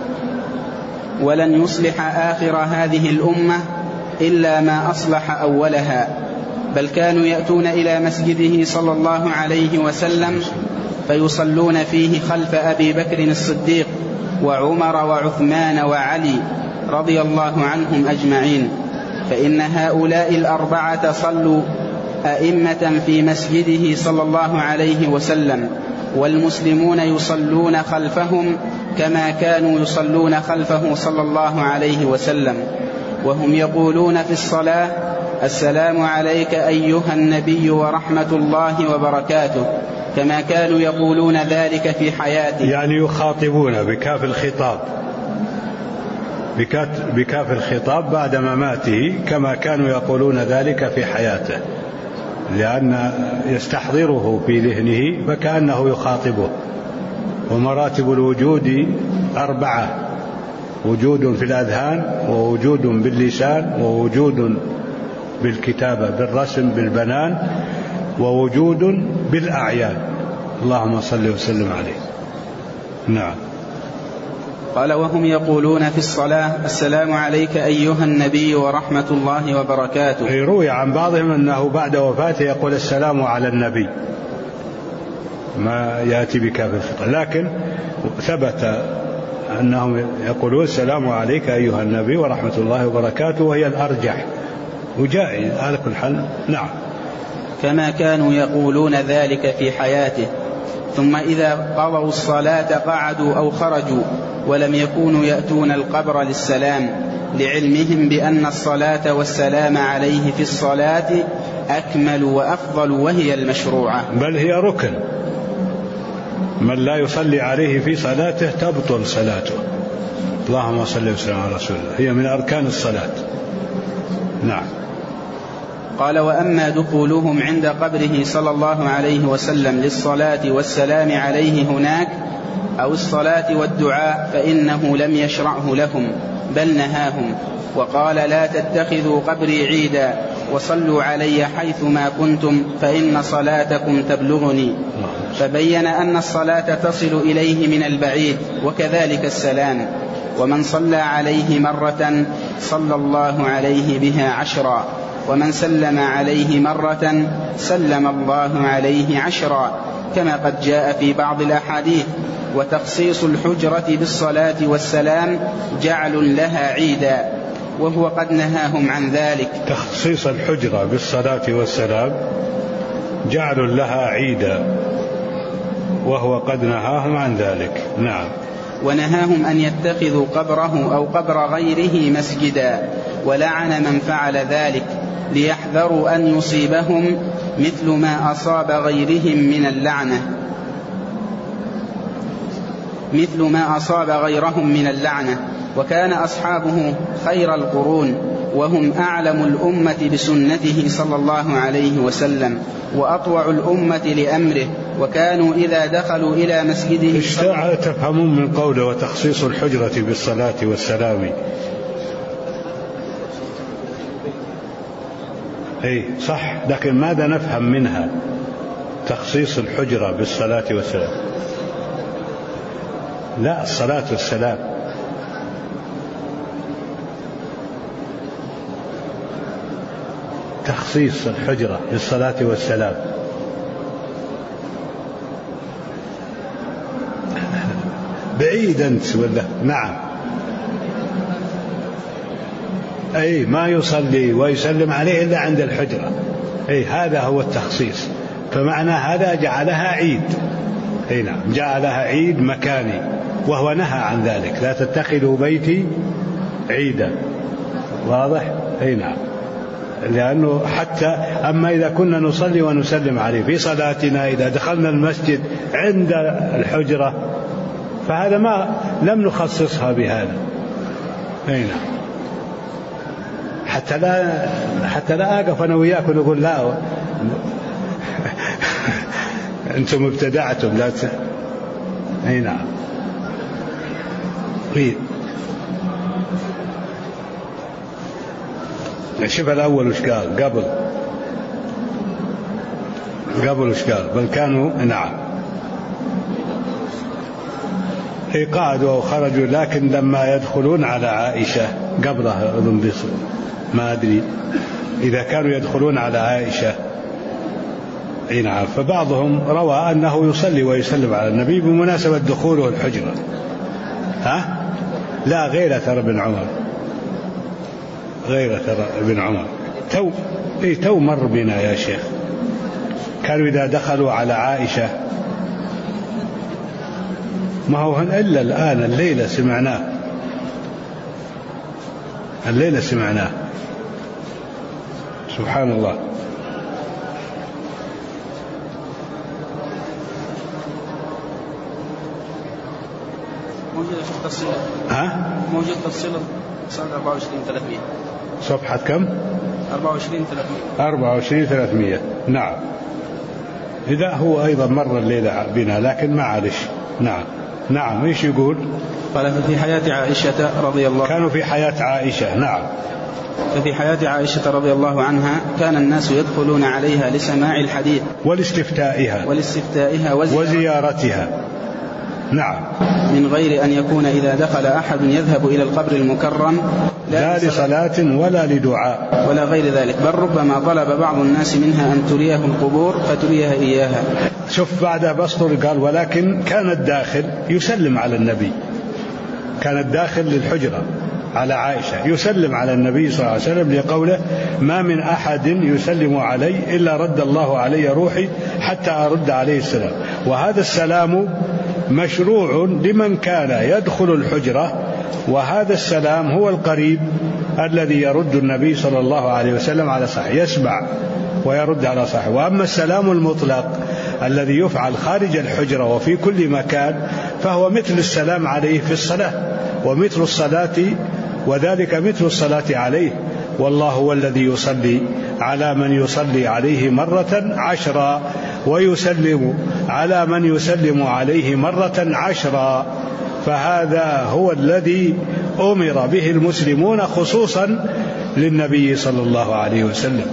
ولن يصلح آخر هذه الأمة إلا ما أصلح أولها، بل كانوا يأتون إلى مسجده صلى الله عليه وسلم فيصلون فيه خلف أبي بكر الصديق وعمر وعثمان وعلي رضي الله عنهم أجمعين، فإن هؤلاء الأربعة صلوا أئمة في مسجده صلى الله عليه وسلم، والمسلمون يصلون خلفهم كما كانوا يصلون خلفه صلى الله عليه وسلم، وهم يقولون في الصلاة: السلام عليك أيها النبي ورحمة الله وبركاته، كما كانوا يقولون ذلك في حياته. يعني يخاطبون بكاف الخطاب، بكاف الخطاب بعد مماته كما كانوا يقولون ذلك في حياته، لأن يستحضره في ذهنه فكأنه يخاطبه. ومراتب الوجود 4: وجود في الأذهان، ووجود باللسان، ووجود بالكتابة بالرسم بالبنان، ووجود بالأعيان. اللهم صل وسلم عليه. نعم. قال: وهم يقولون في الصلاة: السلام عليك أيها النبي ورحمة الله وبركاته. روي عن بعضهم أنه بعد وفاته يقول: السلام على النبي، ما يأتي بكاف الخطاب، لكن ثبت أنهم يقولون: السلام عليك أيها النبي ورحمة الله وبركاته، وهي الأرجح وجائز على كل حال. نعم. كما كانوا يقولون ذلك في حياته. ثم إذا قضوا الصلاة قعدوا أو خرجوا، ولم يكونوا يأتون القبر للسلام، لعلمهم بأن الصلاة والسلام عليه في الصلاة أكمل وأفضل، وهي المشروعة، بل هي ركن. من لا يصلي عليه في صلاته تبطل صلاته. اللهم صل وسلم على رسول الله، هي من أركان الصلاة. نعم. قال: وأما دخولهم عند قبره صلى الله عليه وسلم للصلاة والسلام عليه هناك أو الصلاة والدعاء فإنه لم يشرعه لهم، بل نهاهم وقال: لا تتخذوا قبري عيدا، وصلوا علي حيثما كنتم، فإن صلاتكم تبلغني. فبين أن الصلاة تصل إليه من البعيد، وكذلك السلام، ومن صلى عليه مرة صلى الله عليه بها 10، ومن سلم عليه مرة سلم الله عليه 10، كما قد جاء في بعض الأحاديث. وتخصيص الحجرة بالصلاة والسلام جعل لها عيدا، وهو قد نهاهم عن ذلك. تخصيص الحجرة بالصلاة والسلام جعل لها عيدا، وهو قد نهاهم عن ذلك. نعم. ونهاهم أن يتخذوا قبره أو قبر غيره مسجدا، ولعن من فعل ذلك، ليحذروا أن يصيبهم مثل ما أصاب غيرهم من اللعنة، مثل ما أصاب غيرهم من اللعنة. وكان أصحابه خير القرون، وهم أعلم الأمة بسنته صلى الله عليه وسلم، وأطوع الأمة لأمره، وكانوا إذا دخلوا إلى مسجده تفهمون من قوله: وتخصيص الحجرة بالصلاة والسلام. أي صح، لكن ماذا نفهم منها تخصيص الحجرة بالصلاة والسلام؟ لا، الصلاة والسلام. تخصيص الحجرة بالصلاة والسلام بعيد أنت ولا؟ نعم. أي ما يصلي ويسلم عليه إلا عند الحجرة. أي هذا هو التخصيص. فمعنى هذا جعلها عيد. أي نعم، جعلها عيد مكاني، وهو نهى عن ذلك: لا تتخذوا بيتي عيدا. واضح؟ أي نعم. لأنه حتى أما إذا كنا نصلي ونسلم عليه في صلاتنا، إذا دخلنا المسجد عند الحجرة فهذا ما لم نخصصها بهذا. أي نعم. حتى لا أقف أنا وياك ونقول: لا أنتم ابتدعتم. لا أي نعم. شوف الأول وش قال قبل وش قال: بل كانوا نعم قعدوا أو خرجوا، لكن لما يدخلون على عائشة قبلها ما أدري إذا كانوا يدخلون على عائشة. أي نعم. فبعضهم روى أنه يصلي ويسلم على النبي بمناسبة دخوله الحجرة. لا، غير أثر بن عمر. غيرة ابن عمر تو مر بنا يا شيخ. كانوا إذا دخلوا على عائشة، ما هو إلا الآن الليلة سمعناه سبحان الله. موجودة في التفصيل. موجود تفصيل صفحة 24-300. صفحة كم؟ 24-300. نعم. إذا هو أيضا مر الليلة بنا لكن معلش. نعم. إيش يقول؟ قال في حياة عائشة رضي الله، كانوا في حياة عائشة. نعم. ففي حياة عائشة رضي الله عنها كان الناس يدخلون عليها لسماع الحديث والاستفتائها وزيارتها. نعم. من غير أن يكون إذا دخل أحد يذهب إلى القبر المكرم لا لصلاة ولا لدعاء ولا غير ذلك، بل ربما طلب بعض الناس منها أن تريه القبور فتريها إياها. شوف بعدها بسطر قال ولكن كان الداخل يسلم على النبي، كان الداخل للحجرة على عائشة يسلم على النبي صلى الله عليه وسلم لقوله ما من أحد يسلم علي إلا رد الله علي روحي حتى أرد عليه السلام. وهذا السلام مشروع لمن كان يدخل الحجرة، وهذا السلام هو القريب الذي يرد النبي صلى الله عليه وسلم على صاحبه، يسمع ويرد على صاحبه. وأما السلام المطلق الذي يفعل خارج الحجرة وفي كل مكان فهو مثل السلام عليه في الصلاة ومثل الصلاة، وذلك مثل الصلاة عليه. والله هو الذي يصلي على من يصلي عليه 10 ويسلم على من يسلم عليه 10. فهذا هو الذي أمر به المسلمون خصوصا للنبي صلى الله عليه وسلم،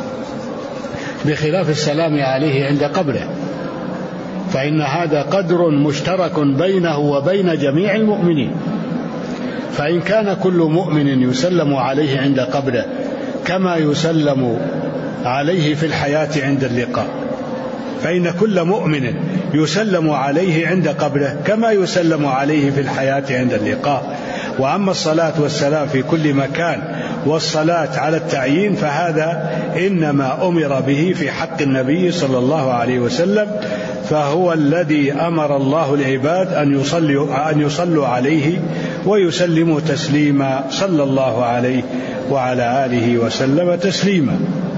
بخلاف السلام عليه عند قبره، فإن هذا قدر مشترك بينه وبين جميع المؤمنين. فإن كان كل مؤمن يسلم عليه عند قبره كما يسلم عليه في الحياة عند اللقاء، فإن كل مؤمن يسلم عليه عند قبره كما يسلم عليه في الحياة عند اللقاء. وأما الصلاة والسلام في كل مكان والصلاة على التعيين فهذا إنما أمر به في حق النبي صلى الله عليه وسلم، فهو الذي أمر الله العباد أن يصلوا عليه ويسلموا تسليما صلى الله عليه وعلى آله وسلم تسليما.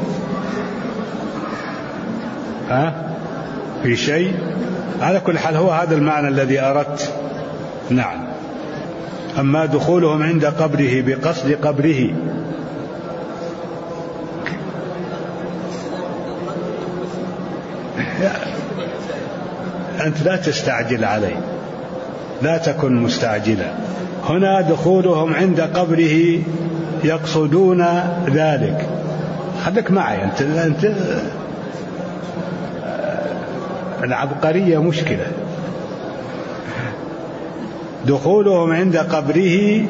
في شيء؟ على كل حال هو هذا المعنى الذي أردت. نعم. أما دخولهم عند قبره بقصد قبره أنت لا تستعجل عليه، لا تكن مستعجلا. هنا دخولهم عند قبره يقصدون ذلك. خليك معي أنت العبقرية مشكلة. دخولهم عند قبره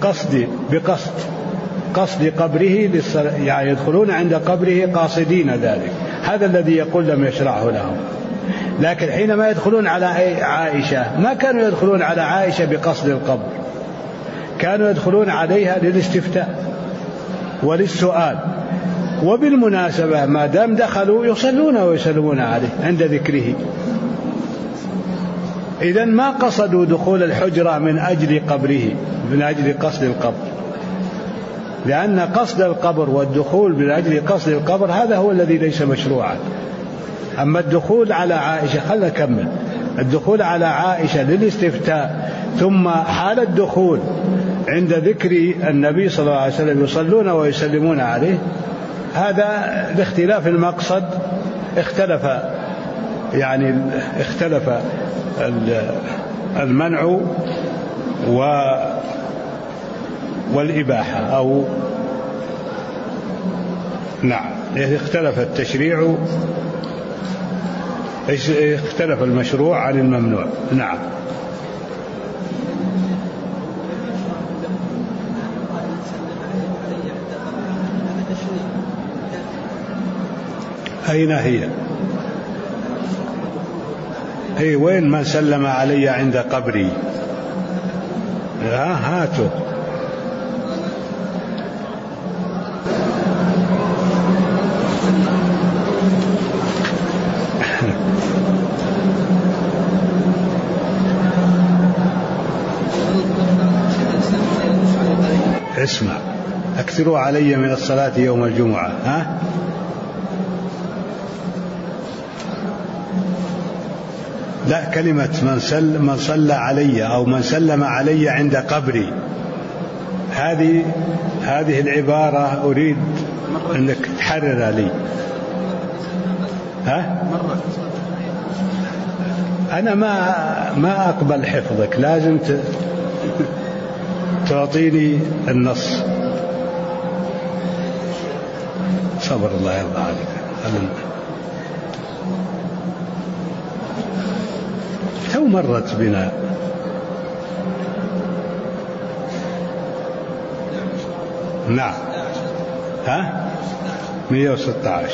بقصد قبره يعني يدخلون عند قبره قاصدين ذلك، هذا الذي يقول لم يشرعه لهم. لكن حينما يدخلون على عائشة ما كانوا يدخلون على عائشة بقصد القبر، كانوا يدخلون عليها للاستفتاء وللسؤال. وبالمناسبة ما دام دخلوا يصلون ويسلمون عليه عند ذكره. إذن ما قصدوا دخول الحجرة من أجل قبره، من أجل قصد القبر، لأن قصد القبر والدخول من أجل قصد القبر هذا هو الذي ليس مشروعا. أما الدخول على عائشة، خلنا نكمل. الدخول على عائشة للاستفتاء ثم حال الدخول عند ذكر النبي صلى الله عليه وسلم يصلون ويسلمون عليه، هذا باختلاف المقصد اختلف المنع والإباحة أو نعم، اختلف التشريع، اختلف المشروع عن الممنوع. نعم. أين هي؟ هي وين من سلم علي عند قبري؟ هاتوا اسمع، أكثروا علي من الصلاة يوم الجمعة. ها؟ لا، كلمة من صلى علي أو من سلم علي عند قبري، هذه العبارة أريد أنك تحرر لي. ها؟ أنا ما أقبل حفظك، لازم تعطيني النص. صبر الله يرضى عليك. تو مرت بنا. نعم. ها؟ 116.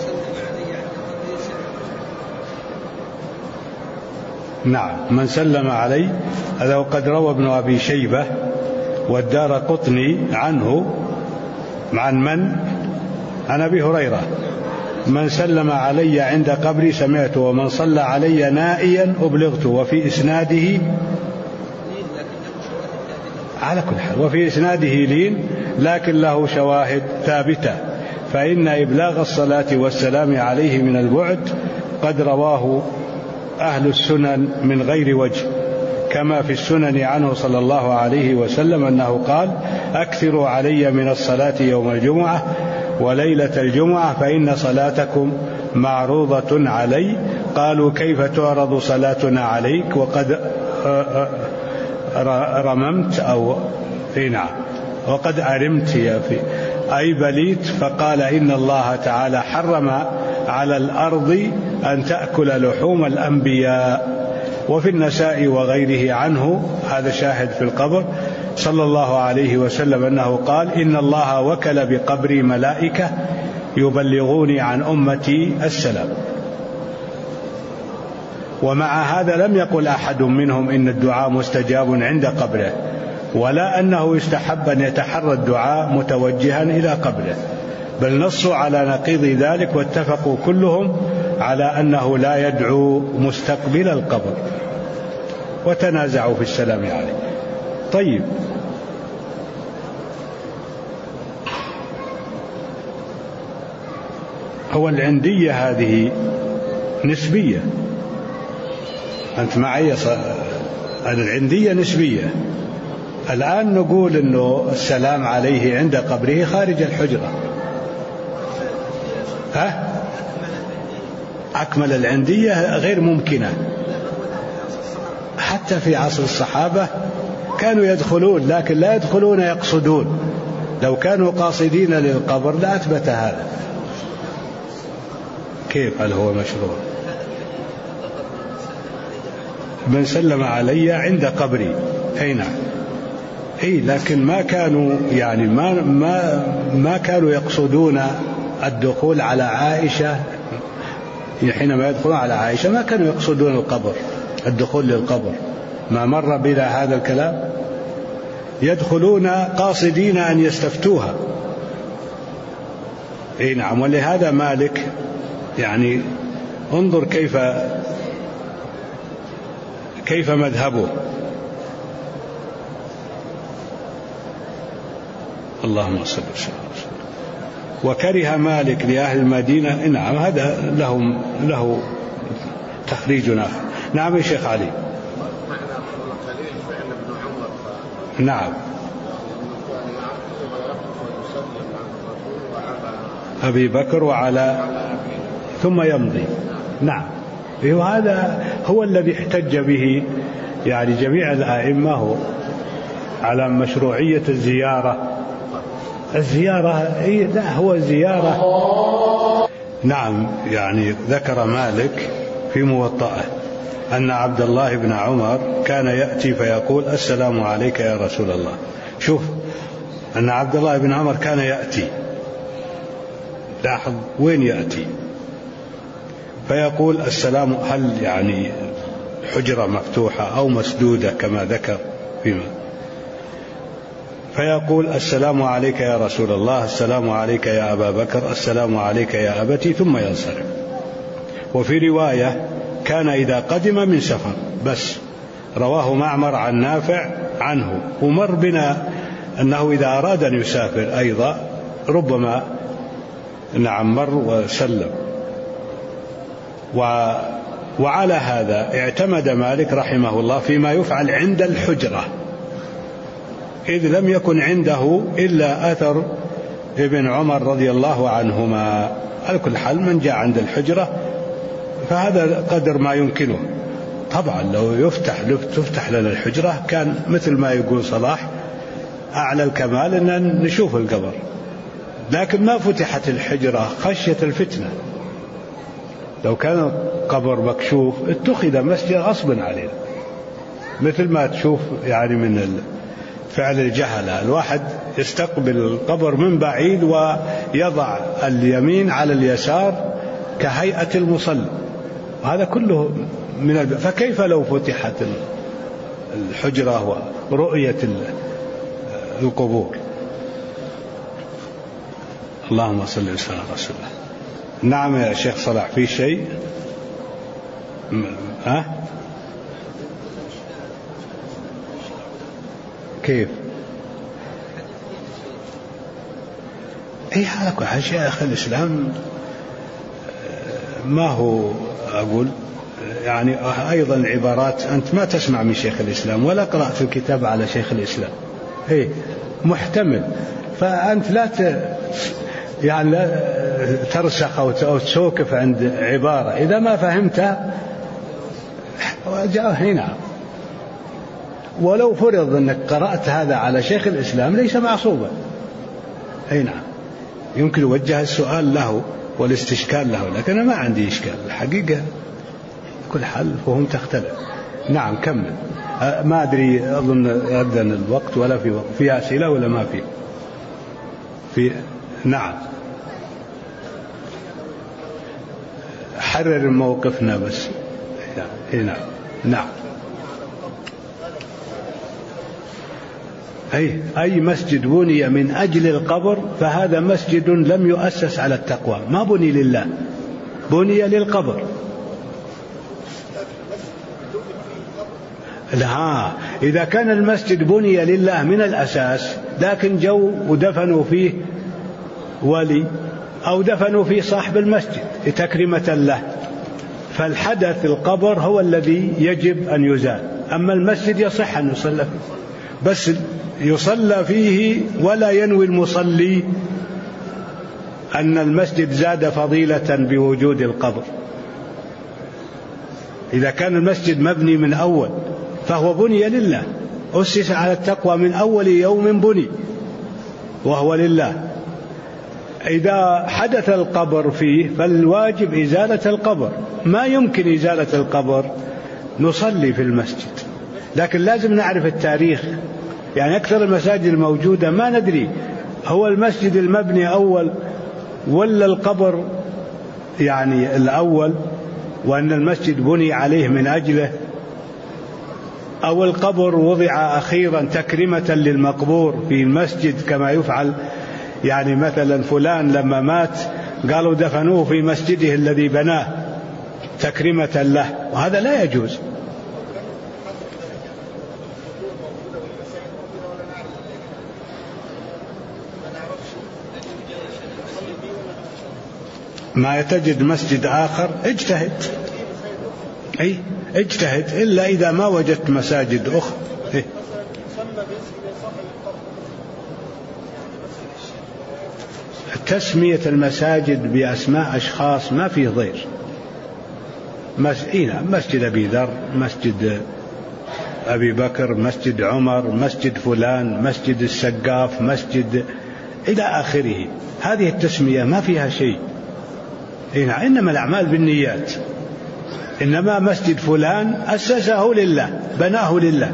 نعم. من سلم علي، هذا وقد روى ابن أبي شيبة والدارقطني عنه عن أبي هريرة: من سلم علي عند قبري سمعته، ومن صلى علي نائيا أبلغته. وفي إسناده على كل حال، وفي إسناده لين لكن له شواهد ثابتة، فإن إبلاغ الصلاة والسلام عليه من البعد قد رواه أهل السنن من غير وجه، كما في السنن عنه صلى الله عليه وسلم أنه قال: أكثروا علي من الصلاة يوم الجمعة وليلة الجمعة فإن صلاتكم معروضة علي. قالوا: كيف تعرض صلاتنا عليك وقد رممت أو نعم وقد أرمت أي بليت؟ فقال: إن الله تعالى حرم على الأرض أن تأكل لحوم الأنبياء. وفي النساء وغيره عنه، هذا شاهد في القبر، صلى الله عليه وسلم أنه قال: إن الله وكل بقبري ملائكة يبلغوني عن أمتي السلام. ومع هذا لم يقل أحد منهم إن الدعاء مستجاب عند قبره، ولا أنه يستحب أن يتحرى الدعاء متوجها إلى قبره، بل نصوا على نقيض ذلك، واتفقوا كلهم على أنه لا يدعو مستقبل القبر، وتنازعوا في السلام عليه. طيب، هو العندية هذه نسبية، أنت معي؟ العندية نسبية. الآن نقول أنه السلام عليه عند قبره خارج الحجرة. ها؟ أكمل العندية غير ممكنة. حتى في عصر الصحابة كانوا يدخلون، لكن لا يدخلون يقصدون. لو كانوا قاصدين للقبر لا أثبت هذا. كيف؟ هل هو مشروع؟ من سلم علي عند قبري، أي نعم، أي، لكن ما كانوا يعني ما كانوا يقصدون الدخول على عائشة. حينما يدخلون على عائشة ما كانوا يقصدون القبر، الدخول للقبر، ما مر بنا هذا الكلام. يدخلون قاصدين أن يستفتوها. أي نعم. ولهذا مالك يعني انظر كيف مذهبه. اللهم صل وسلم. وكره مالك لأهل المدينة. نعم، هذا له تخريج آخر. نعم يا شيخ علي. نعم. أبي بكر وعلى ثم يمضي. نعم، وهذا هو الذي احتج به يعني جميع الأئمة على مشروعية الزيارة. لا، هو زيارة. نعم، يعني ذكر مالك في موطئه أن عبد الله بن عمر كان يأتي فيقول: السلام عليك يا رسول الله. شوف، أن عبد الله بن عمر كان يأتي، لاحظ وين يأتي، فيقول: السلام، هل يعني حجرة مفتوحة أو مسدودة كما ذكر فيما، فيقول: السلام عليك يا رسول الله، السلام عليك يا أبا بكر، السلام عليك يا أبتي، ثم ينصرف. وفي رواية كان إذا قدم من سفر بس. رواه معمر عن نافع عنه. ومر بنا أنه إذا أراد أن يسافر أيضا ربما مر وسلم. وعلى هذا اعتمد مالك رحمه الله فيما يفعل عند الحجرة، إذ لم يكن عنده إلا أثر ابن عمر رضي الله عنهما. على كل حال من جاء عند الحجرة فهذا قدر ما يمكنه. طبعا لو تفتح لنا الحجرة كان مثل ما يقول صلاح أعلى الكمال أن نشوف القبر، لكن ما فتحت الحجرة خشية الفتنة. لو كان قبر مكشوف اتخذ مسجد غصبا علينا، مثل ما تشوف يعني من فعل الجهلة، الواحد يستقبل القبر من بعيد ويضع اليمين على اليسار كهيئة المصلي، هذا كله من فكيف لو فتحت الحجرة ورؤية القبور. اللهم صل وسلم على رسول الله. نعم يا شيخ صلاح، في شيء كيف هذا كل شيخ الإسلام ما هو أقول يعني أيضا العبارات أنت ما تسمع من شيخ الإسلام ولا قرأت الكتاب على شيخ الإسلام، محتمل، فأنت لا ترسخ أو تسوكف عند عبارة إذا ما فهمتها هنا. ولو فرض أنك قرأت هذا على شيخ الإسلام ليس معصوبا، نعم يمكن وجه السؤال له والاستشكال له، لكن أنا ما عندي إشكال الحقيقة. كل حال فهم تختلف. نعم كمل. ما أدري، أظن أذن الوقت ولا في وقت، في أسئلة ولا ما في نعم حرر موقفنا بس. نعم أي مسجد بني من أجل القبر فهذا مسجد لم يؤسس على التقوى، ما بني لله، بني للقبر. لا، إذا كان المسجد بني لله من الأساس لكن جو ودفنوا فيه ولي أو دفنوا فيه صاحب المسجد تكريمة له، فالحدث القبر هو الذي يجب أن يزال. أما المسجد يصح أن يصلى فيه، بس يصلى فيه ولا ينوي المصلي أن المسجد زاد فضيلة بوجود القبر. إذا كان المسجد مبني من أول فهو بني لله، أسس على التقوى من أول يوم بني وهو لله. إذا حدث القبر فيه فالواجب إزالة القبر، ما يمكن إزالة القبر نصلي في المسجد، لكن لازم نعرف التاريخ. يعني أكثر المساجد الموجودة ما ندري هو المسجد المبني أول ولا القبر يعني الأول وأن المسجد بني عليه من أجله، أو القبر وضع أخيرا تكريمة للمقبور في المسجد كما يفعل. يعني مثلا فلان لما مات قالوا دفنوه في مسجده الذي بناه تكريمة له، وهذا لا يجوز. ما تجد مسجد آخر اجتهد، اجتهد، إلا إذا ما وجدت مساجد أخرى. تسمية المساجد بأسماء أشخاص ما فيه ضير. مسجد أبي ذر، مسجد أبي بكر، مسجد عمر، مسجد فلان، مسجد السقاف، مسجد إلى آخره، هذه التسمية ما فيها شيء. إنما الأعمال بالنيات. إنما مسجد فلان أسسه لله، بناه لله.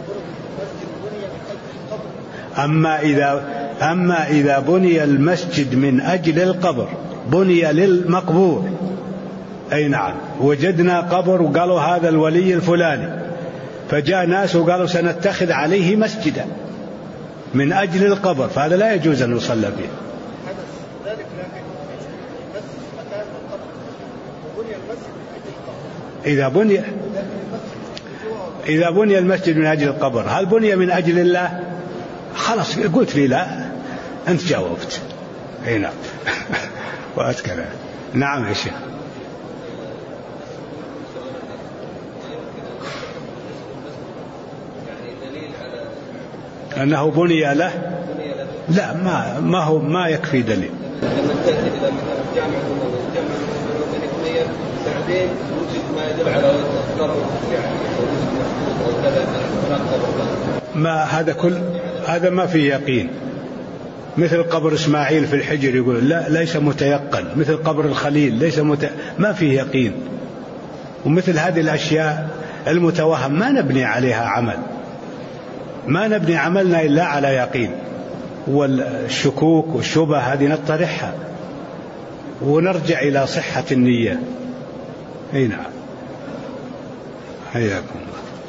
أما إذا بني المسجد من أجل القبر، بني للمقبور، نعم، وجدنا قبر وقالوا هذا الولي الفلاني، فجاء ناس وقالوا سنتخذ عليه مسجدا من أجل القبر، فهذا لا يجوز أن يصلى فيه. إذا بني المسجد من أجل القبر، هل بني من أجل الله؟ خلاص قلت لي لا، أنت جاوبت. نعم. وأذكر. نعم يا شيخ. أنه بني له؟ لا، ما يكفي دليل. لما تأتي إلى الجامع بعدين وجد ما يدل على القبر ما هذا ما فيه يقين. مثل قبر إسماعيل في الحجر يقول لا ليس متيقن، مثل قبر الخليل ليس ما فيه يقين. ومثل هذه الأشياء المتوهم ما نبني عليها عمل، ما نبني عملنا إلا على يقين. والشكوك والشبه هذه نطرحها ونرجع إلى صحة النية. نعم. حياكم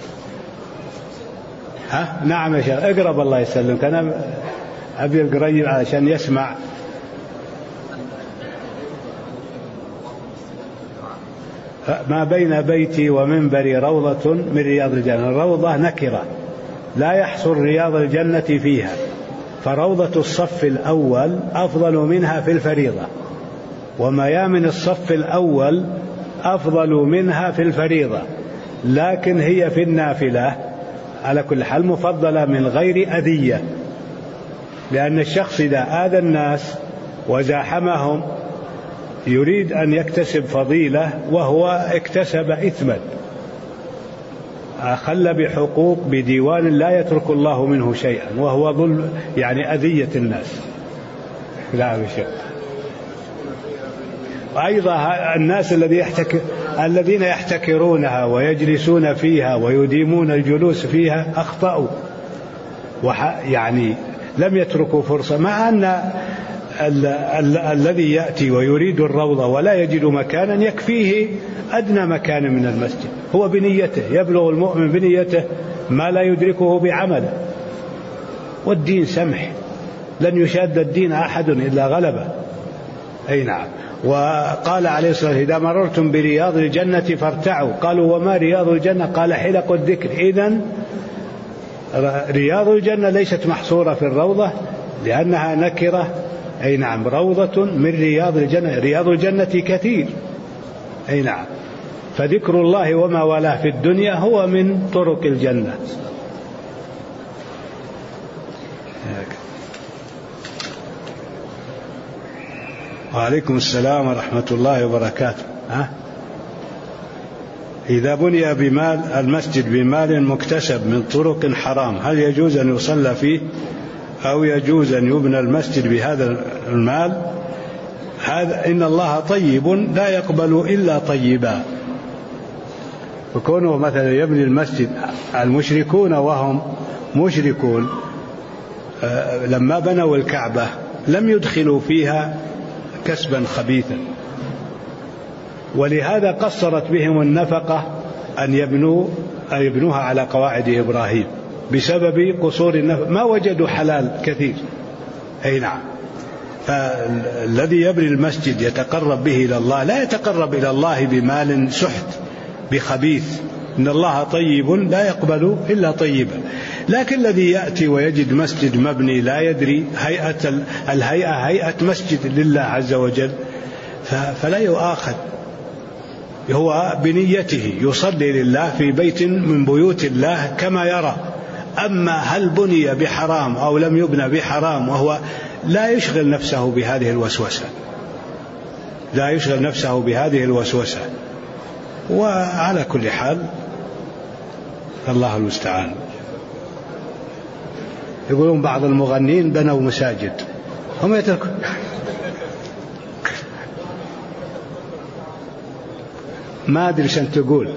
الله. نعم يا شيخ اقرب الله يسلمك، أنا أبي القريب علشان يسمع. ما بين بيتي ومنبري روضة من رياض الجنة. الروضة نكرة لا يحصل رياض الجنة فيها، فروضة الصف الأول أفضل منها في الفريضة، وميامن الصف الأول أفضل منها في الفريضة، لكن هي في النافلة على كل حال مفضلة من غير أذية، لأن الشخص إذا آذى الناس وزاحمهم يريد أن يكتسب فضيلة وهو اكتسب إثما، أخل بحقوق بديوان لا يترك الله منه شيئا، وهو ظلم يعني أذية الناس. لا بشيء. أيضا الناس الذين يحتكرونها ويجلسون فيها ويديمون الجلوس فيها أخطأوا، يعني لم يتركوا فرصة، مع أن الذي يأتي ويريد الروضة ولا يجد مكانا يكفيه أدنى مكان من المسجد، هو بنيته يبلغ المؤمن بنيته ما لا يدركه بعمله. والدين سمح، لن يشاد الدين أحد إلا غلبه. أي نعم. وقال عليه الصلاة والسلام إذا مررتم برياض الجنة فارتعوا. قالوا وما رياض الجنة؟ قال حلق الذكر. إذن رياض الجنة ليست محصورة في الروضة لأنها نكرة. أي نعم. روضة من رياض الجنة، رياض الجنة كثير. أي نعم. فذكر الله وما والاه في الدنيا هو من طرق الجنة. وعليكم السلام ورحمة الله وبركاته. إذا بني بمال المسجد بمال مكتسب من طرق حرام، هل يجوز أن يصلى فيه أو يجوز أن يبنى المسجد بهذا المال؟ هذا إن الله طيب لا يقبل إلا طيبا. وكونه مثلا يبني المسجد المشركون وهم مشركون لما بنوا الكعبة لم يدخلوا فيها كسبا خبيثا، ولهذا قصرت بهم النفقة أن يبنوها على قواعد إبراهيم بسبب قصور النفقة، ما وجدوا حلال كثير. أي نعم. فالذي يبني المسجد يتقرب به إلى الله لا يتقرب إلى الله بمال سحت بخبيث، إن الله طيب لا يقبل إلا طيبا. لكن الذي يأتي ويجد مسجد مبني لا يدري الهيئة هيئة مسجد لله عز وجل فلا يؤاخذ، هو بنيته يصلي لله في بيت من بيوت الله كما يرى. أما هل بني بحرام أو لم يبنى بحرام وهو لا يشغل نفسه بهذه الوسوسة، لا يشغل نفسه بهذه الوسوسة. وعلى كل حال الله المستعان. يقولون بعض المغنين بنوا مساجد، هم يتركون ما أدري شن تقول.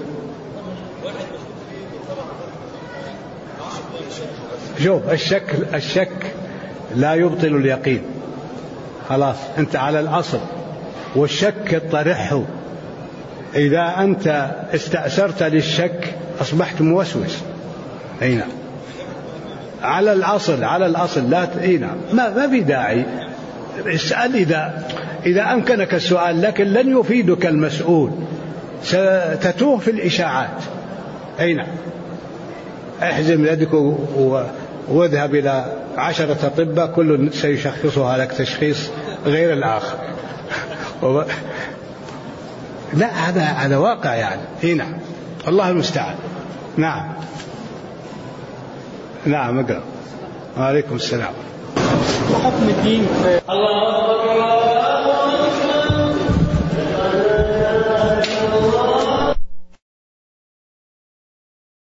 شوف الشك لا يبطل اليقين. خلاص أنت على الأصل، والشك طرحه. إذا أنت استأثرت للشك أصبحت موسوس. أي نعم. على الأصل لا ما في داعي. اسأل إذا أمكنك السؤال، لكن لن يفيدك المسؤول. ستتوه في الإشاعات. أي نعم، احزم يدك واذهب إلى 10 أطباء كل سيشخصها لك تشخيص غير الآخر. لا، هذا واقع يعني. اي نعم، الله المستعان. نعم نعم، اقرأ. وعليكم السلام. وحكم الدين. الله أكبر.